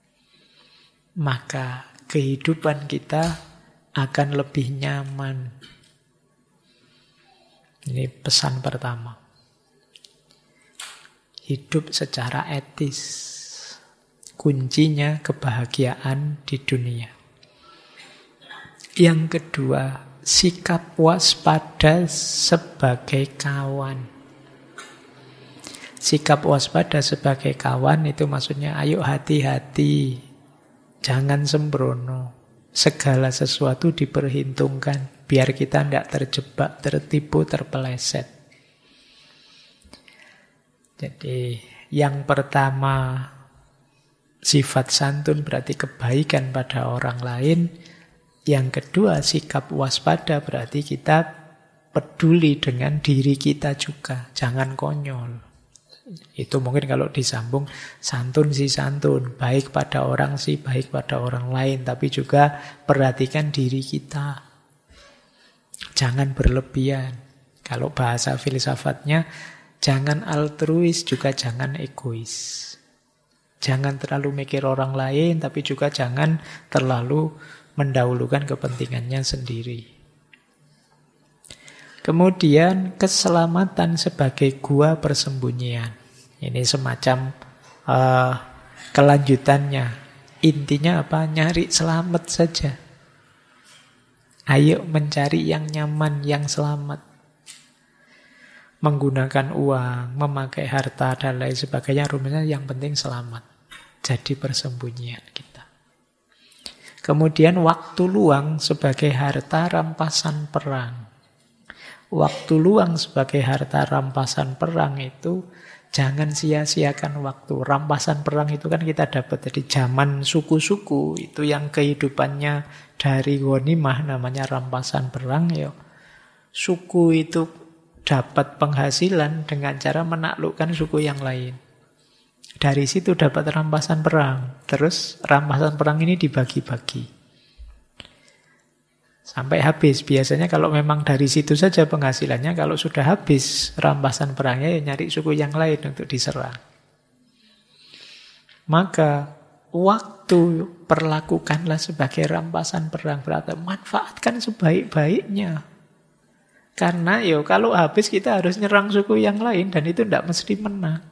Maka kehidupan kita akan lebih nyaman. Ini pesan pertama. Hidup secara etis. Kuncinya kebahagiaan di dunia. Yang kedua, sikap waspada sebagai kawan. Sikap waspada sebagai kawan itu maksudnya ayo hati-hati. Jangan sembrono. Segala sesuatu diperhitungkan. Biar kita tidak terjebak, tertipu, terpeleset. Jadi yang pertama, sifat santun berarti kebaikan pada orang lain. Yang kedua, sikap waspada berarti kita peduli dengan diri kita juga. Jangan konyol. Itu mungkin kalau disambung, santun sih santun. Baik pada orang sih, baik pada orang lain. Tapi juga perhatikan diri kita. Jangan berlebihan. Kalau bahasa filsafatnya, jangan altruis, juga jangan egois. Jangan terlalu mikir orang lain, tapi juga jangan terlalu mendahulukan kepentingannya sendiri. Kemudian keselamatan sebagai gua persembunyian. Ini semacam kelanjutannya. Intinya apa? Nyari selamat saja. Ayo mencari yang nyaman, yang selamat. Menggunakan uang, memakai harta, dan lain sebagainya. Rumahnya yang penting selamat. Jadi persembunyian kita. Kemudian waktu luang sebagai harta rampasan perang. Waktu luang sebagai harta rampasan perang itu jangan sia-siakan waktu. Rampasan perang itu kan kita dapat dari zaman suku-suku. Itu yang kehidupannya dari ghanimah namanya rampasan perang. Ya. Suku itu dapat penghasilan dengan cara menaklukkan suku yang lain. Dari situ dapat rampasan perang. Terus rampasan perang ini dibagi-bagi. Sampai habis. Biasanya kalau memang dari situ saja penghasilannya, kalau sudah habis rampasan perangnya, ya nyari suku yang lain untuk diserang. Maka waktu perlakukanlah sebagai rampasan perang. Berarti manfaatkan sebaik-baiknya. Karena kalau habis kita harus nyerang suku yang lain, dan itu tidak mesti menang.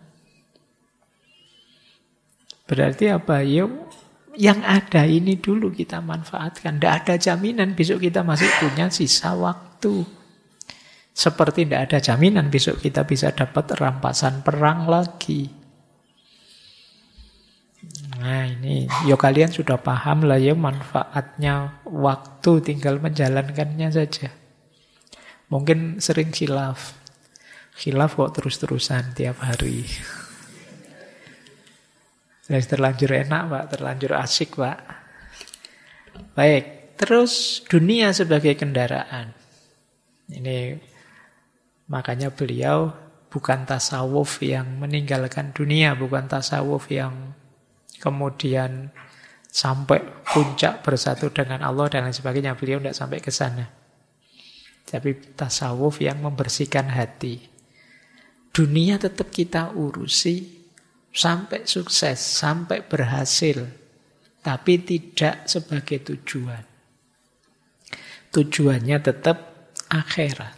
Berarti apa? Yang ada ini dulu kita manfaatkan. Tidak ada jaminan besok kita masih punya sisa waktu. Seperti tidak ada jaminan besok kita bisa dapat rampasan perang lagi. Nah ini, kalian sudah paham lah manfaatnya waktu, tinggal menjalankannya saja. Mungkin sering khilaf. Khilaf kok terus-terusan tiap hari. Terlanjur enak Pak, terlanjur asik Pak. Baik, terus dunia sebagai kendaraan. Ini makanya beliau bukan tasawuf yang meninggalkan dunia, bukan tasawuf yang kemudian sampai puncak bersatu dengan Allah dan lain sebagainya. Beliau tidak sampai ke sana. Tapi tasawuf yang membersihkan hati. Dunia tetap kita urusi sampai sukses, sampai berhasil, tapi tidak sebagai tujuan. Tujuannya tetap akhirat.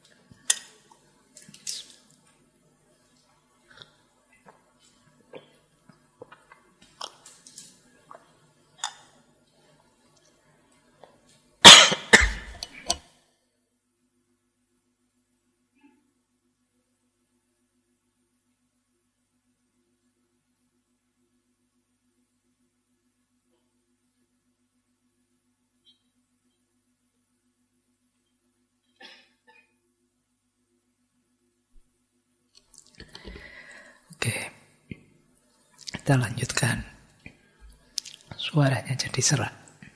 Oke, kita lanjutkan. Suaranya jadi serak.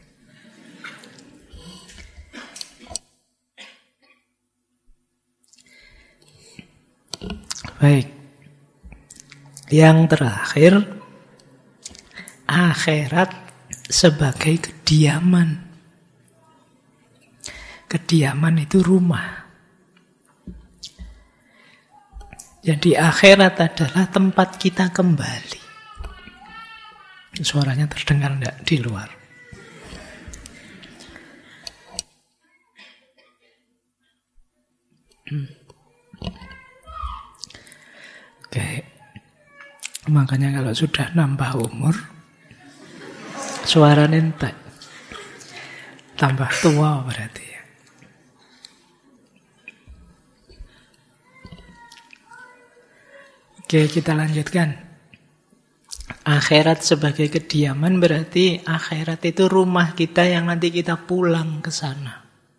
Baik. Yang terakhir, akhirat sebagai kediaman. Kediaman itu rumah. Jadi akhirat adalah tempat kita kembali. Suaranya terdengar enggak di luar? Oke. Makanya kalau sudah nambah umur, suara entek. Tambah tua berarti. Oke, kita lanjutkan. Akhirat sebagai kediaman berarti akhirat itu rumah kita yang nanti kita pulang ke sana.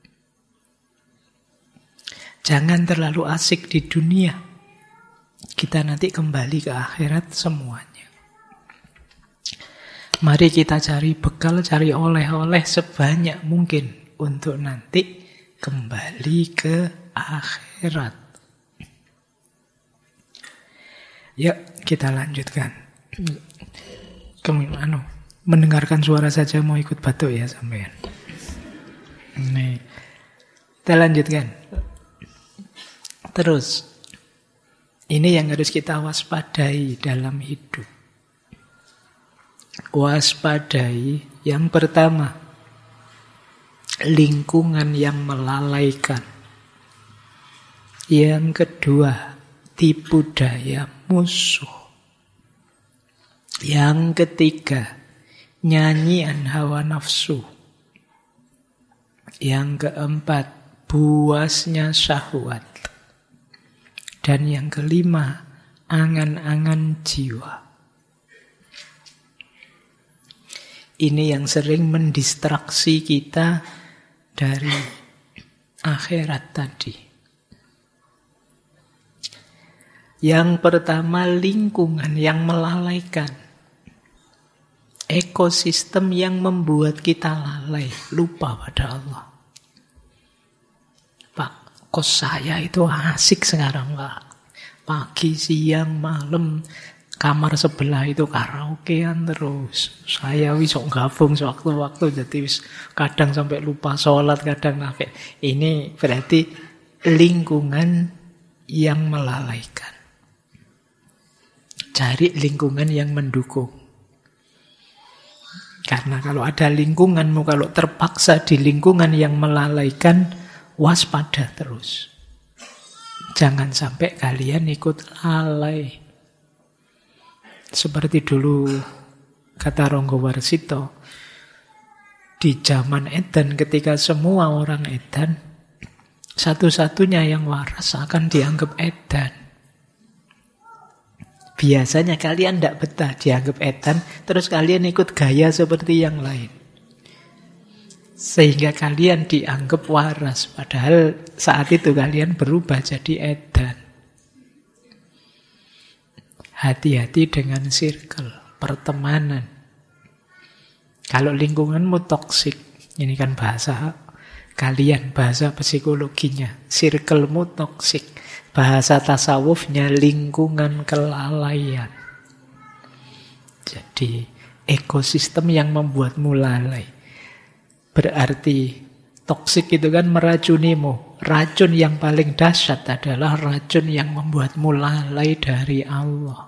Jangan terlalu asik di dunia. Kita nanti kembali ke akhirat semuanya. Mari kita cari bekal, cari oleh-oleh sebanyak mungkin untuk nanti kembali ke akhirat. Yuk, kita lanjutkan. Mendengarkan suara saja mau ikut batuk ya sampean. Nih. Kita lanjutkan. Terus, ini yang harus kita waspadai dalam hidup. Waspadai yang pertama, lingkungan yang melalaikan. Yang kedua, tipu daya musuh. Yang ketiga, nyanyian hawa nafsu. Yang keempat, buasnya syahwat. Dan yang kelima, angan-angan jiwa. Ini yang sering mendistraksi kita dari akhirat tadi. Yang pertama, lingkungan yang melalaikan. Ekosistem yang membuat kita lalai, lupa pada Allah. Pak, kos saya itu asik sekarang, Pak. Pagi, siang, malam, kamar sebelah itu karaokean terus. Saya wisok gabung sewaktu-waktu, jadi kadang sampai lupa sholat, kadang sampai. Ini berarti lingkungan yang melalaikan. Cari lingkungan yang mendukung. Karena kalau ada lingkunganmu, kalau terpaksa di lingkungan yang melalaikan, waspada terus. Jangan sampai kalian ikut lalai. Seperti dulu kata Ronggo Warsito, di zaman Edan ketika semua orang Edan, satu-satunya yang waras akan dianggap Edan. Biasanya kalian tidak betah dianggap edan, terus kalian ikut gaya seperti yang lain. Sehingga kalian dianggap waras, padahal saat itu kalian berubah jadi edan. Hati-hati dengan circle, pertemanan. Kalau lingkunganmu toksik, ini kan bahasa kalian, bahasa psikologinya, circlemu toksik. Bahasa tasawufnya lingkungan kelalaian. Jadi ekosistem yang membuatmu lalai. Berarti toksik itu kan meracunimu. Racun yang paling dahsyat adalah racun yang membuatmu lalai dari Allah.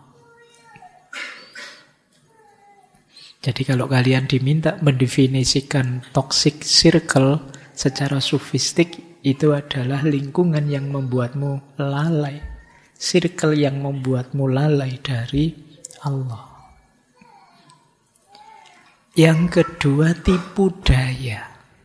Jadi kalau kalian diminta mendefinisikan toxic circle secara sufistik, itu adalah lingkungan yang membuatmu lalai. Circle yang membuatmu lalai dari Allah. Yang kedua, tipu daya.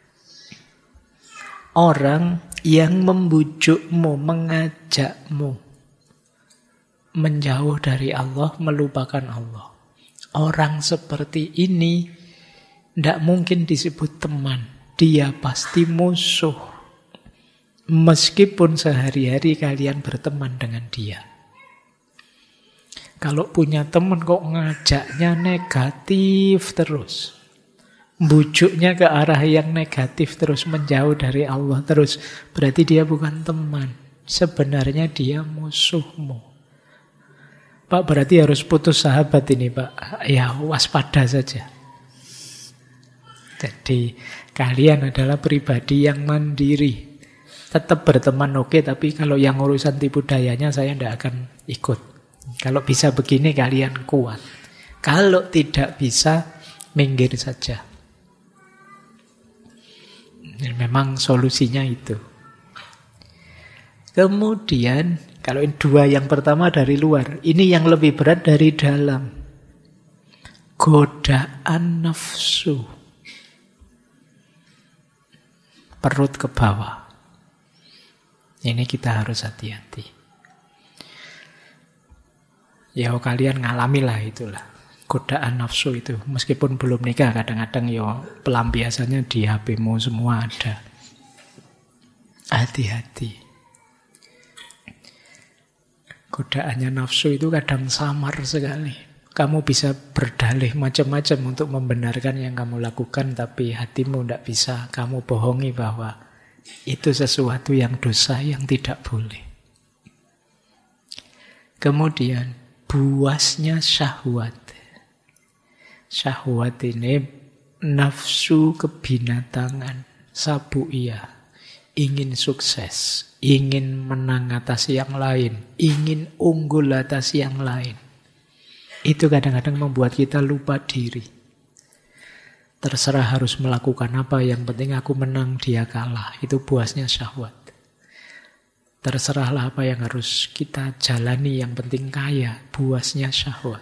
Orang yang membujukmu, mengajakmu menjauh dari Allah, melupakan Allah. Orang seperti ini tidak mungkin disebut teman. Dia pasti musuh. Meskipun sehari-hari kalian berteman dengan dia. Kalau punya teman kok ngajaknya negatif terus. Bujuknya ke arah yang negatif terus, menjauh dari Allah terus. Berarti dia bukan teman. Sebenarnya dia musuhmu. Pak, berarti harus putus sahabat ini, Pak. Ya, waspada saja. Jadi, kalian adalah pribadi yang mandiri. Tetap berteman oke, tapi kalau yang urusan tipu dayanya saya tidak akan ikut. Kalau bisa begini kalian kuat. Kalau tidak bisa, minggir saja. Memang solusinya itu. Kemudian, kalau dua yang pertama dari luar, ini yang lebih berat dari dalam. Godaan nafsu. Perut ke bawah. Ini kita harus hati-hati. Ya kalian ngalamilah itulah. Godaan nafsu itu. Meskipun belum nikah, kadang-kadang ya pelampiasannya di HP-mu semua ada. Hati-hati. Godaannya nafsu itu kadang samar sekali. Kamu bisa berdalih macam-macam untuk membenarkan yang kamu lakukan, tapi hatimu tidak bisa kamu bohongi bahwa itu sesuatu yang dosa, yang tidak boleh. Kemudian, buasnya syahwat. Syahwat ini nafsu kebinatangan, sabu'iyah. Ingin sukses, ingin menang atas yang lain, ingin unggul atas yang lain. Itu kadang-kadang membuat kita lupa diri. Terserah harus melakukan apa, yang penting aku menang, dia kalah. Itu buasnya syahwat. Terserahlah apa yang harus kita jalani, yang penting kaya. Buasnya syahwat.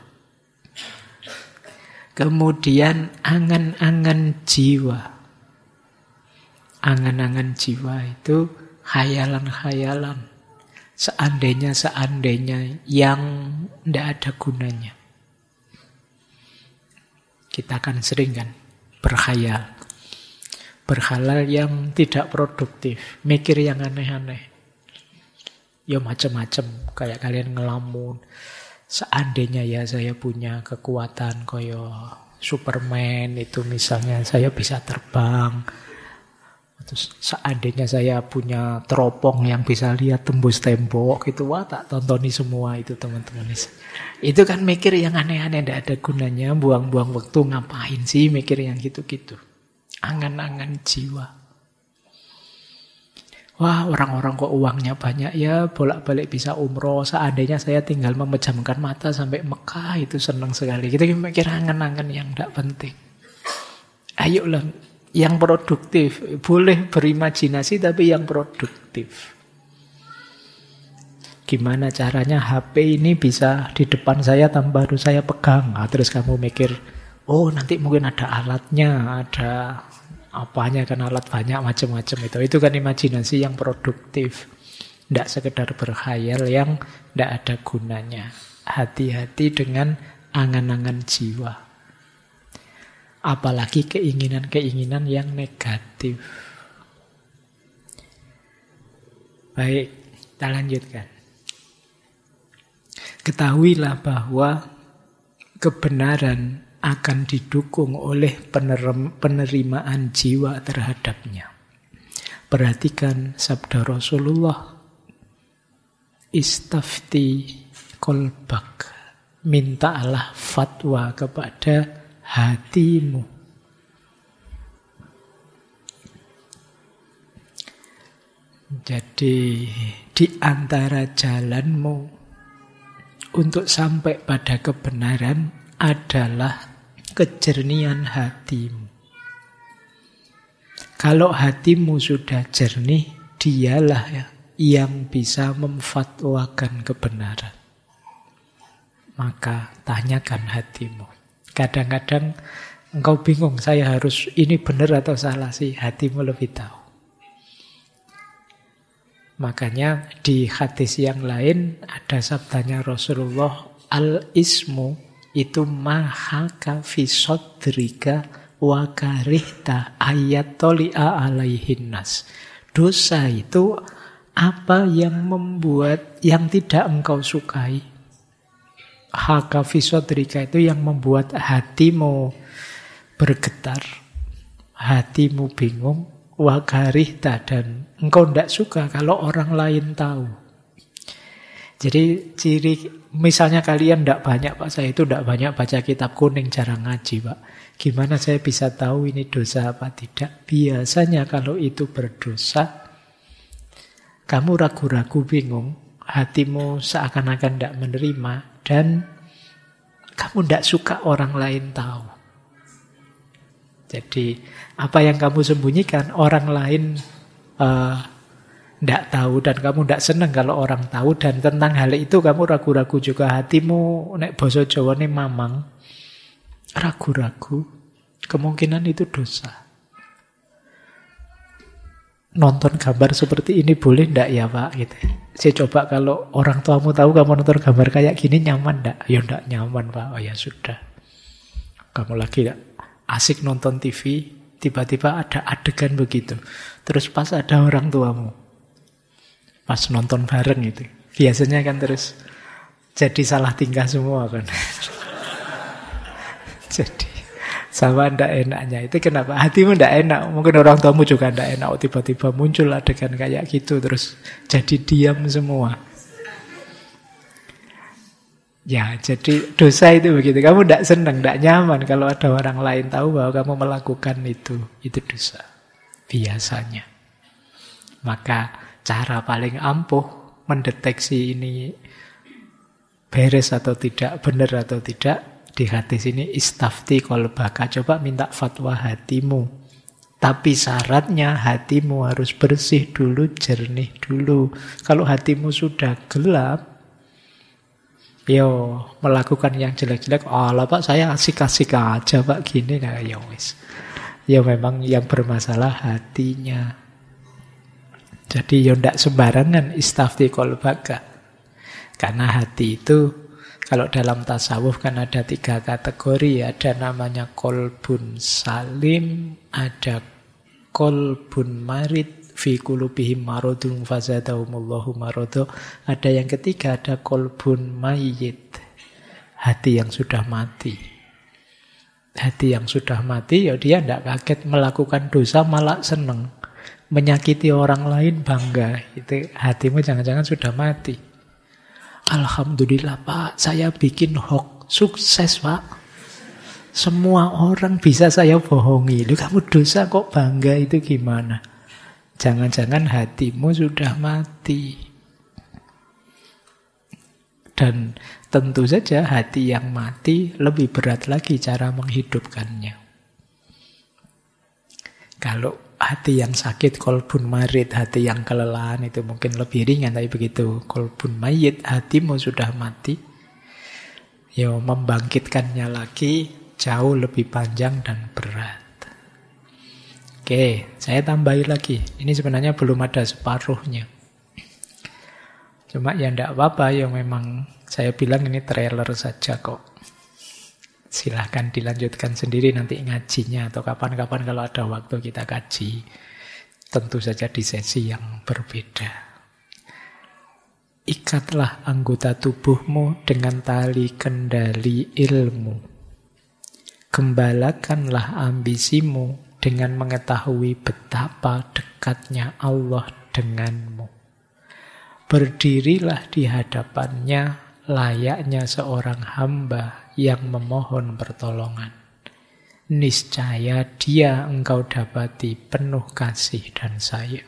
Kemudian angan-angan jiwa. Angan-angan jiwa itu khayalan-khayalan. Seandainya-seandainya yang tidak ada gunanya. Kita kan sering kan berkhayal. Berkhayal yang tidak produktif, mikir yang aneh-aneh. Ya macam-macam, kayak kalian ngelamun. Seandainya ya saya punya kekuatan kaya Superman itu misalnya, saya bisa terbang. Terus seandainya saya punya teropong yang bisa lihat tembus tembok, itu wah tak tontoni semua itu teman-teman. Itu kan mikir yang aneh-aneh, tidak ada gunanya, buang-buang waktu, ngapain sih mikir yang gitu-gitu. Angan-angan jiwa. Wah, orang-orang kok uangnya banyak ya, bolak-balik bisa umroh. Seandainya saya tinggal memejamkan mata sampai Mekah, itu senang sekali. Kita mikir angan-angan yang tidak penting. Ayolah, yang produktif. Boleh berimajinasi, tapi yang produktif. Gimana caranya HP ini bisa di depan saya tanpa harus saya pegang. Nah, terus kamu mikir, oh nanti mungkin ada alatnya, ada apanya, kan alat banyak macam-macam itu. Itu kan imajinasi yang produktif. Tidak sekedar berkhayal yang tidak ada gunanya. Hati-hati dengan angan-angan jiwa. Apalagi keinginan-keinginan yang negatif. Baik, kita lanjutkan. Ketahuilah bahwa kebenaran akan didukung oleh penerimaan jiwa terhadapnya. Perhatikan sabda Rasulullah, istafti kolbak, mintalah fatwa kepada hatimu. Jadi di antara jalanmu untuk sampai pada kebenaran adalah kejernihan hatimu. Kalau hatimu sudah jernih, dialah yang bisa memfatwakan kebenaran. Maka tanyakan hatimu. Kadang-kadang engkau bingung, saya harus ini benar atau salah sih, hatimu lebih tahu. Makanya di hadis yang lain ada sabdanya Rasulullah, al-ismu itu mahaka fi sodrika wa karihta ayatoli'a alaihin nas. Dosa itu apa yang membuat, yang tidak engkau sukai. Haka fi sodrika itu yang membuat hatimu bergetar, hatimu bingung, wa karihta, dan engkau tidak suka kalau orang lain tahu. Jadi ciri, misalnya kalian tidak banyak, Pak, saya itu tidak banyak baca kitab kuning, jarang ngaji, Pak. Gimana saya bisa tahu ini dosa apa tidak? Biasanya kalau itu berdosa, kamu ragu-ragu, bingung, hatimu seakan-akan tidak menerima, dan kamu tidak suka orang lain tahu. Jadi apa yang kamu sembunyikan, orang lain tidak tahu, dan kamu tidak senang kalau orang tahu, dan tentang hal itu kamu ragu-ragu juga. Hatimu, nek basa Jawane mamang, ragu-ragu, kemungkinan itu dosa. Nonton gambar seperti ini boleh ndak ya Pak? Gitu. Saya coba kalau orang tuamu tahu kamu nonton gambar kayak gini, nyaman ndak? Ya ndak nyaman Pak. Oh ya sudah. Kamu lagi asik nonton TV, tiba-tiba ada adegan begitu. Terus pas ada orang tuamu, pas nonton bareng itu, biasanya kan terus jadi salah tingkah semua kan. Jadi sama ndak enaknya. Itu kenapa hatimu ndak enak. Mungkin orang tuamu juga ndak enak. Tiba-tiba muncul adegan kayak gitu, terus jadi diam semua. Ya, jadi dosa itu begitu. Kamu ndak senang, ndak nyaman kalau ada orang lain tahu bahwa kamu melakukan itu. Itu dosa biasanya. Maka cara paling ampuh mendeteksi ini beres atau tidak, benar atau tidak, di hadis ini istafti qalbaka, coba minta fatwa hatimu. Tapi syaratnya hatimu harus bersih dulu, jernih dulu. Kalau hatimu sudah gelap, yo melakukan yang jelek-jelek, lah Pak saya asik-asik aja Pak gini, nah ya wis. Ya memang yang bermasalah hatinya. Jadi ya ndak sembarangan istafti qalbaka. Karena hati itu Kalau dalam tasawuf kan ada 3 kategori. Ada namanya kolbun salim, ada kolbun marid, fi qulubihim maradun fazadahumullahu marada. Ada yang ketiga, ada kolbun mayyit, hati yang sudah mati. Hati yang sudah mati, ya dia tidak kaget melakukan dosa, malah senang. Menyakiti orang lain bangga. Itu hatimu jangan-jangan sudah mati. Alhamdulillah Pak, saya bikin hoax, sukses Pak. Semua orang bisa saya bohongi. Lu kamu dosa kok bangga, itu gimana? Jangan-jangan hatimu sudah mati. Dan tentu saja hati yang mati lebih berat lagi cara menghidupkannya. Kalau hati yang sakit, kolbun marid, hati yang kelelahan itu mungkin lebih ringan. Tapi begitu kolbun mayit, hatimu sudah mati, ya membangkitkannya lagi jauh lebih panjang dan berat. Oke, saya tambahi lagi. Ini sebenarnya belum ada separuhnya. Cuma ya tidak apa-apa, ya memang saya bilang ini trailer saja kok. Silahkan dilanjutkan sendiri nanti ngajinya, atau kapan-kapan kalau ada waktu kita kaji. Tentu saja di sesi yang berbeda. Ikatlah anggota tubuhmu dengan tali kendali ilmu. Gembalakanlah ambisimu dengan mengetahui betapa dekatnya Allah denganmu. Berdirilah di hadapannya layaknya seorang hamba yang memohon pertolongan. Niscaya dia engkau dapati penuh kasih dan sayang.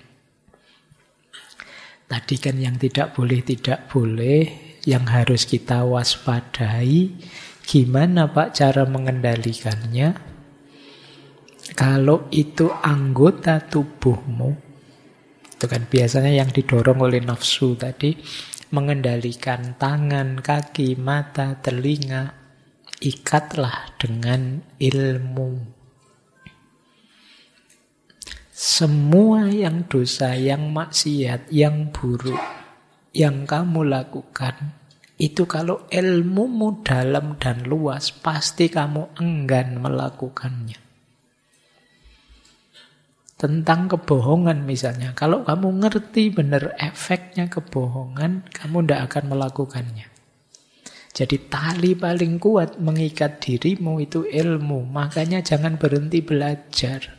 Tadi kan yang tidak boleh, yang harus kita waspadai. Gimana Pak cara mengendalikannya? Kalau itu anggota tubuhmu, itu kan biasanya yang didorong oleh nafsu tadi, mengendalikan tangan, kaki, mata, telinga, ikatlah dengan ilmu. Semua yang dosa, yang maksiat, yang buruk, yang kamu lakukan, itu kalau ilmumu dalam dan luas, pasti kamu enggan melakukannya. Tentang kebohongan misalnya, kalau kamu ngerti benar efeknya kebohongan, kamu tidak akan melakukannya. Jadi tali paling kuat mengikat dirimu itu ilmu. Makanya jangan berhenti belajar.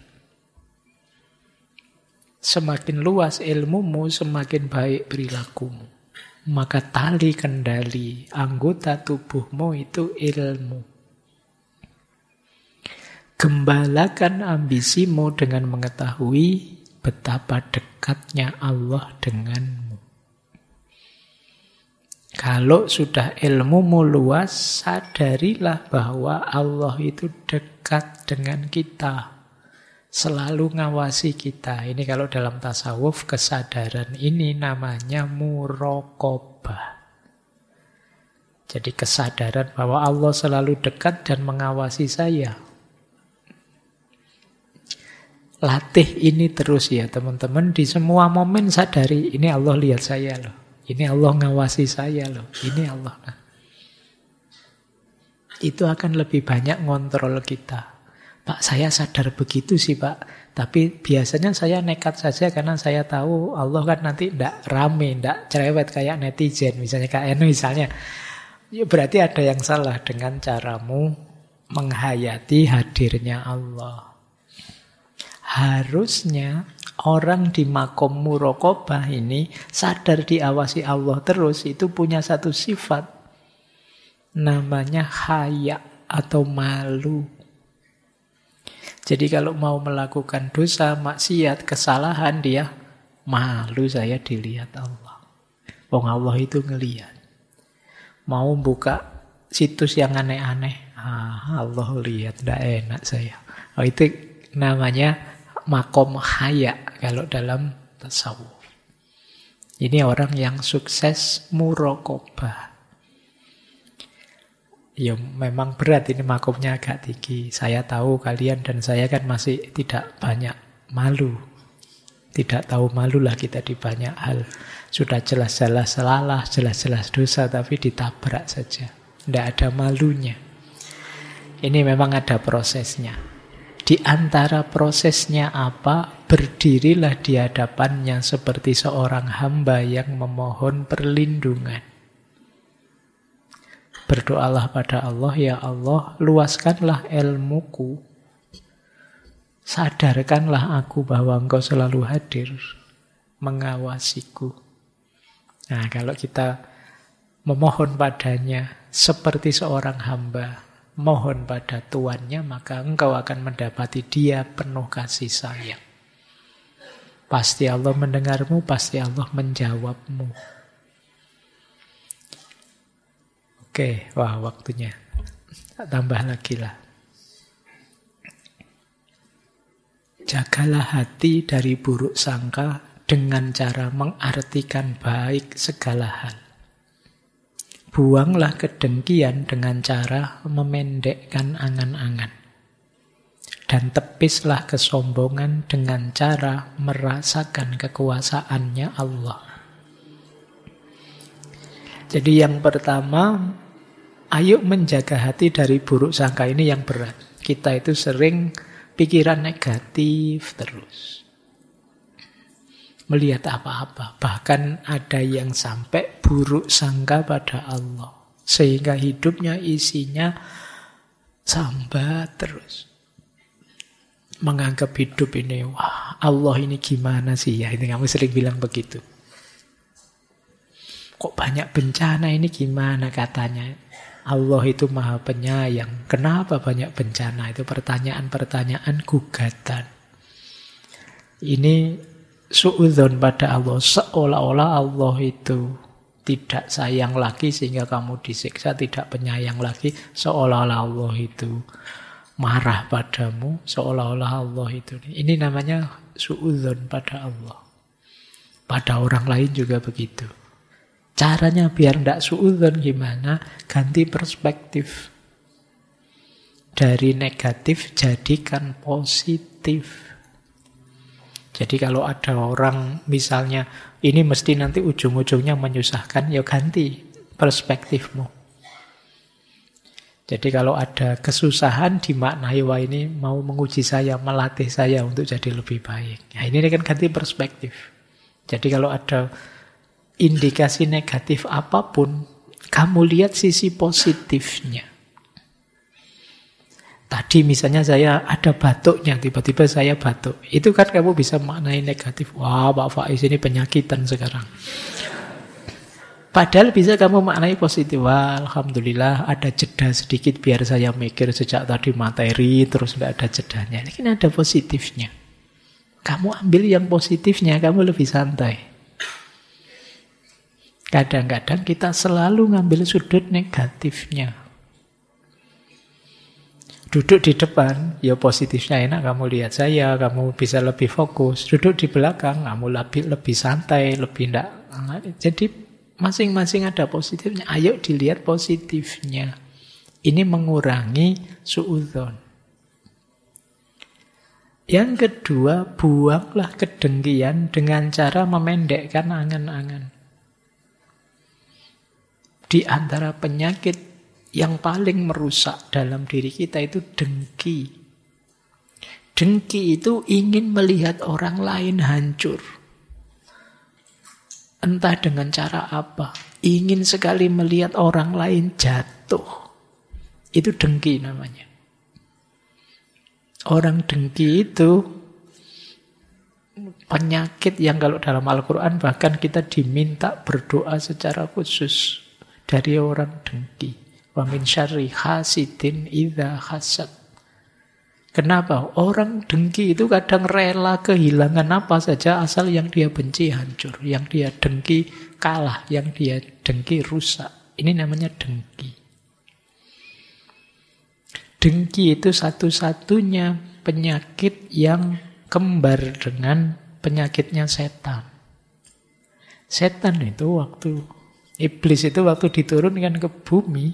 Semakin luas ilmumu, semakin baik perilakumu. Maka tali kendali anggota tubuhmu itu ilmu. Gembalakan ambisimu dengan mengetahui betapa dekatnya Allah denganmu. Kalau sudah ilmumu luas, sadarilah bahwa Allah itu dekat dengan kita. Selalu ngawasi kita. Ini kalau dalam tasawuf, kesadaran ini namanya muraqabah. Jadi kesadaran bahwa Allah selalu dekat dan mengawasi saya. Latih ini terus ya teman-teman. Di semua momen sadari, ini Allah lihat saya loh. Ini Allah ngawasi saya loh. Ini Allah. Itu akan lebih banyak ngontrol kita. Pak, saya sadar begitu sih Pak. Tapi biasanya saya nekat saja karena saya tahu Allah kan nanti tidak rame, tidak cerewet kayak netizen. Misalnya kayak misalnya. Ya berarti ada yang salah dengan caramu menghayati hadirnya Allah. Harusnya orang di makom muraqabah ini sadar diawasi Allah terus, itu punya satu sifat. Namanya haya atau malu. Jadi kalau mau melakukan dosa, maksiat, kesalahan, dia malu saya dilihat Allah. Wong Allah itu ngelihat. Mau buka situs yang aneh-aneh, Allah lihat, tidak enak saya. Oh, itu namanya makom haya kalau dalam tasawuf. Ini orang yang sukses muraqabah. Ya memang berat ini makomnya agak tinggi. Saya tahu kalian dan saya kan masih tidak banyak malu. Tidak tahu malulah kita di banyak hal. Sudah jelas-jelas salah, jelas-jelas dosa, tapi ditabrak saja. Tidak ada malunya. Ini memang ada prosesnya. Di antara prosesnya apa? Berdirilah di hadapannya seperti seorang hamba yang memohon perlindungan. Berdoalah pada Allah, ya Allah, luaskanlah ilmuku. Sadarkanlah aku bahwa Engkau selalu hadir, mengawasiku. Nah, kalau kita memohon padanya seperti seorang hamba, mohon pada Tuannya, maka engkau akan mendapati Dia penuh kasih sayang. Pasti Allah mendengarmu, pasti Allah menjawabmu. Oke, wah waktunya. Tambah lagi lah. Jagalah hati dari buruk sangka dengan cara mengartikan baik segala hal. Buanglah kedengkian dengan cara memendekkan angan-angan. Dan tepislah kesombongan dengan cara merasakan kekuasaannya Allah. Jadi yang pertama, ayo menjaga hati dari buruk sangka. Ini yang berat. Kita itu sering pikiran negatif terus. Melihat apa-apa. Bahkan ada yang sampai buruk sangka pada Allah. Sehingga hidupnya isinya sambat terus. Menganggap hidup ini, wah Allah ini gimana sih ya. Ini kamu sering bilang begitu. Kok banyak bencana ini gimana katanya. Allah itu maha penyayang. Kenapa banyak bencana? Itu pertanyaan-pertanyaan gugatan. Ini suudzon pada Allah. Seolah-olah Allah itu tidak sayang lagi sehingga kamu disiksa. Tidak penyayang lagi. Seolah-olah Allah itu marah padamu. Seolah-olah Allah itu. Ini namanya suudzon pada Allah. Pada orang lain juga begitu. Caranya biar tidak suudzon gimana? Ganti perspektif. Dari negatif jadikan positif. Jadi kalau ada orang misalnya ini mesti nanti ujung-ujungnya menyusahkan, ya ganti perspektifmu. Jadi kalau ada kesusahan dimaknai, wah ini mau menguji saya, melatih saya untuk jadi lebih baik. Nah, ini kan ganti perspektif. Jadi kalau ada indikasi negatif apapun, kamu lihat sisi positifnya. Tadi misalnya saya ada batuknya, tiba-tiba saya batuk. Itu kan kamu bisa maknai negatif. Wah, Pak Faiz ini penyakitan sekarang. Padahal bisa kamu maknai positif. Wah, alhamdulillah ada jeda sedikit biar saya mikir sejak tadi materi, terus tidak ada jedanya. Ini kan ada positifnya. Kamu ambil yang positifnya, kamu lebih santai. Kadang-kadang kita selalu ngambil sudut negatifnya. Duduk di depan, ya positifnya enak, kamu lihat saya, kamu bisa lebih fokus. Duduk di belakang, kamu lebih santai, lebih enggak. Jadi masing-masing ada positifnya. Ayo dilihat positifnya. Ini mengurangi suudzon. Yang kedua, buanglah kedengkian dengan cara memendekkan angan-angan. Di antara penyakit yang paling merusak dalam diri kita itu dengki. Dengki itu ingin melihat orang lain hancur. Entah dengan cara apa. Ingin sekali melihat orang lain jatuh. Itu dengki namanya. Orang dengki itu penyakit yang kalau dalam Al-Quran bahkan kita diminta berdoa secara khusus dari orang dengki. Wa min syarri hasidin idza hasad. Kenapa? Orang dengki itu kadang rela kehilangan apa saja asal yang dia benci hancur, yang dia dengki kalah, yang dia dengki rusak. Ini namanya dengki. Dengki itu satu-satunya penyakit yang kembar dengan penyakitnya setan. Setan itu Iblis itu waktu diturunkan ke bumi,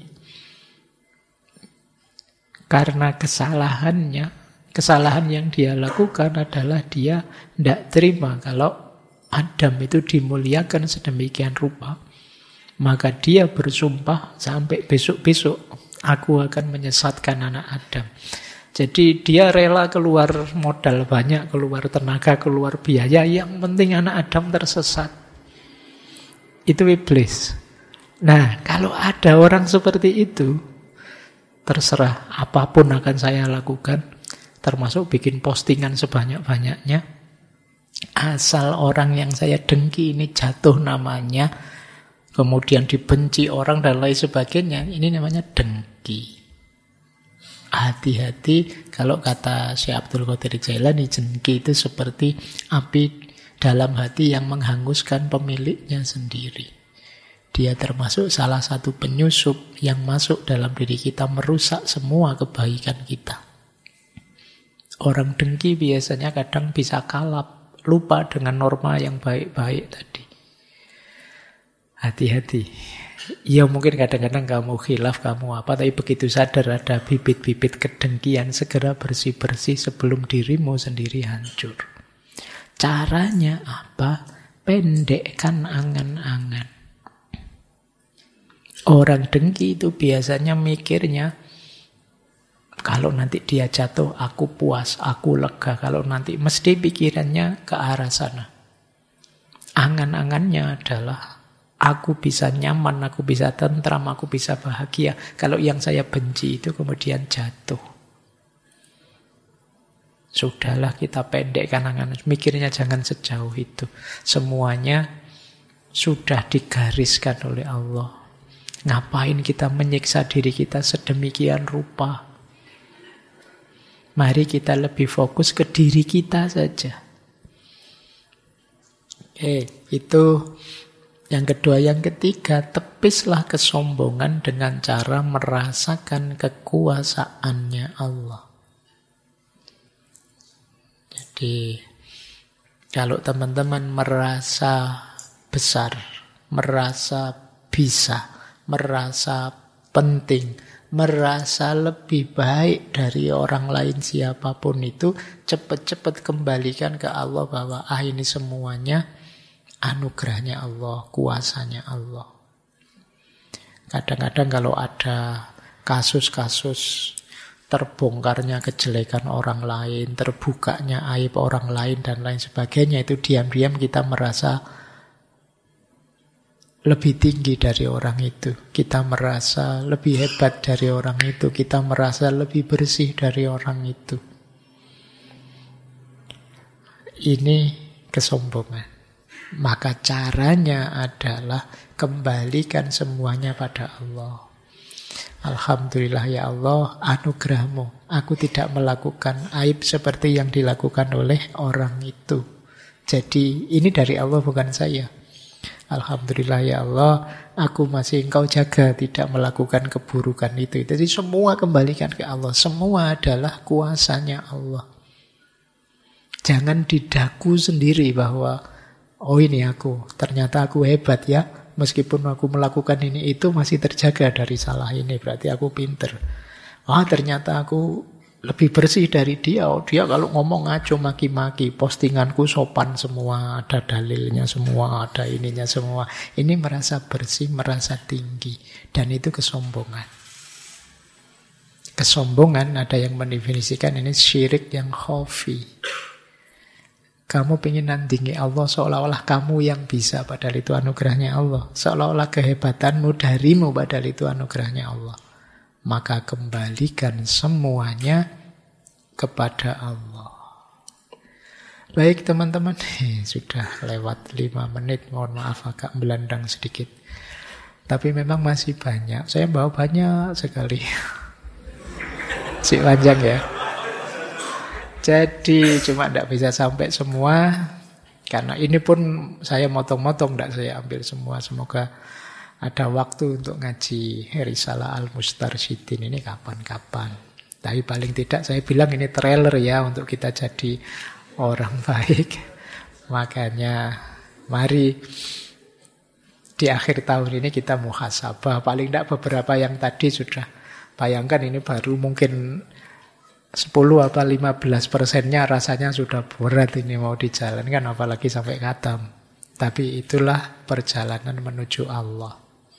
karena kesalahan yang dia lakukan adalah dia tidak terima kalau Adam itu dimuliakan sedemikian rupa. Maka dia bersumpah sampai besok-besok aku akan menyesatkan anak Adam. Jadi dia rela keluar modal banyak, keluar tenaga, keluar biaya. Yang penting anak Adam tersesat. Itu iblis. Nah, kalau ada orang seperti itu, terserah apapun akan saya lakukan. Termasuk bikin postingan sebanyak-banyaknya. Asal orang yang saya dengki ini jatuh namanya, kemudian dibenci orang dan lain sebagainya, ini namanya dengki. Hati-hati, kalau kata Syekh Abdul Qadir Jailani, dengki itu seperti api dalam hati yang menghanguskan pemiliknya sendiri. Dia termasuk salah satu penyusup yang masuk dalam diri kita, merusak semua kebaikan kita. Orang dengki biasanya kadang bisa kalap, lupa dengan norma yang baik-baik tadi. Hati-hati. Ya mungkin kadang-kadang kamu khilaf, kamu apa, tapi begitu sadar ada bibit-bibit kedengkian, segera bersih-bersih sebelum dirimu sendiri hancur. Caranya apa? Pendekkan angan-angan. Orang dengki itu biasanya mikirnya, kalau nanti dia jatuh, aku puas, aku lega. Kalau nanti mesti pikirannya ke arah sana. Angan-angannya adalah, aku bisa nyaman, aku bisa tentram, aku bisa bahagia. Kalau yang saya benci itu kemudian jatuh. Sudahlah kita pendekkan angan. Mikirnya jangan sejauh itu. Semuanya sudah digariskan oleh Allah. Ngapain kita menyiksa diri kita sedemikian rupa? Mari kita lebih fokus ke diri kita saja. Itu yang kedua. Yang ketiga, tepislah kesombongan dengan cara merasakan kekuasaannya Allah. Jadi, kalau teman-teman merasa besar, merasa bisa, merasa penting, merasa lebih baik dari orang lain siapapun itu, cepat-cepat kembalikan ke Allah bahwa ini semuanya anugerahnya Allah, kuasanya Allah. Kadang-kadang kalau ada kasus-kasus terbongkarnya kejelekan orang lain, terbukanya aib orang lain dan lain sebagainya, itu diam-diam kita merasa lebih tinggi dari orang itu. Kita merasa lebih hebat dari orang itu. Kita merasa lebih bersih dari orang itu. Ini kesombongan. Maka caranya adalah kembalikan semuanya pada Allah. Alhamdulillah ya Allah, anugerahmu. Aku tidak melakukan aib seperti yang dilakukan oleh orang itu. Jadi ini dari Allah, bukan saya. Alhamdulillah ya Allah, aku masih Engkau jaga, tidak melakukan keburukan itu. Jadi semua kembalikan ke Allah. Semua adalah kuasanya Allah. Jangan didaku sendiri bahwa, oh ini aku, ternyata aku hebat ya. Meskipun aku melakukan ini itu masih terjaga dari salah ini, berarti aku pinter. Ternyata aku lebih bersih dari dia. Dia kalau ngomong ngaco maki-maki, postinganku sopan semua, ada dalilnya semua, ada ininya semua. Ini merasa bersih, merasa tinggi. Dan itu kesombongan. Kesombongan ada yang mendefinisikan ini syirik yang khafi. Kamu ingin nandingi Allah seolah-olah kamu yang bisa, padahal itu anugerahnya Allah. Seolah-olah kehebatanmu darimu, padahal itu anugerahnya Allah. Maka kembalikan semuanya kepada Allah. Baik teman-teman, sudah lewat 5 menit. Mohon maaf agak melandang sedikit. Tapi memang masih banyak. Saya bawa banyak sekali. Si panjang ya. Jadi cuma tidak bisa sampai semua. Karena ini pun saya motong-motong, tidak saya ambil semua. Semoga ada waktu untuk ngaji Risalah Al-Mustarsyidin ini kapan-kapan. Tapi paling tidak saya bilang ini trailer ya untuk kita jadi orang baik. Makanya mari di akhir tahun ini kita muhasabah. Paling tidak beberapa yang tadi sudah. Bayangkan ini baru mungkin 10 apa 15%-nya rasanya sudah berat ini mau dijalankan, apalagi sampai khatam. Tapi itulah perjalanan menuju Allah.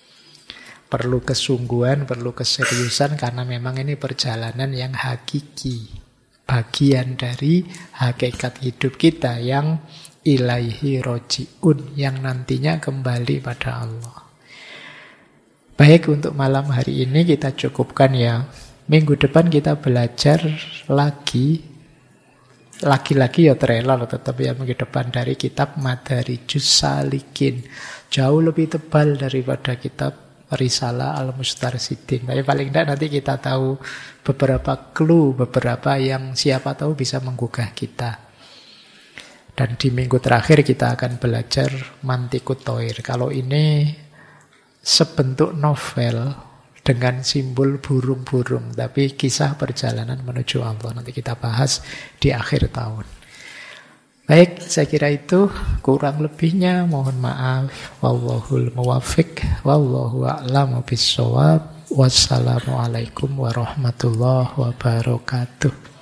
Perlu kesungguhan, perlu keseriusan, karena memang ini perjalanan yang hakiki. Bagian dari hakikat hidup kita yang ilaihi roji'un, yang nantinya kembali pada Allah. Baik, untuk malam hari ini kita cukupkan ya. Minggu depan kita belajar lagi ya trailer, tetapi yang minggu depan dari kitab Madarijus Salikin. Jauh lebih tebal daripada kitab Risalah Al-Mustarsidin. Tapi paling tidak nanti kita tahu beberapa clue, beberapa yang siapa tahu bisa menggugah kita. Dan di minggu terakhir kita akan belajar Mantikut Thoir. Kalau ini sebentuk novel dengan simbol burung-burung, tapi kisah perjalanan menuju Allah. Nanti kita bahas di akhir tahun. Baik, saya kira itu, kurang lebihnya mohon maaf. Wallahul muwaffiq, wallahu a'lamu bissawab. Wassalamualaikum warahmatullahi wabarakatuh.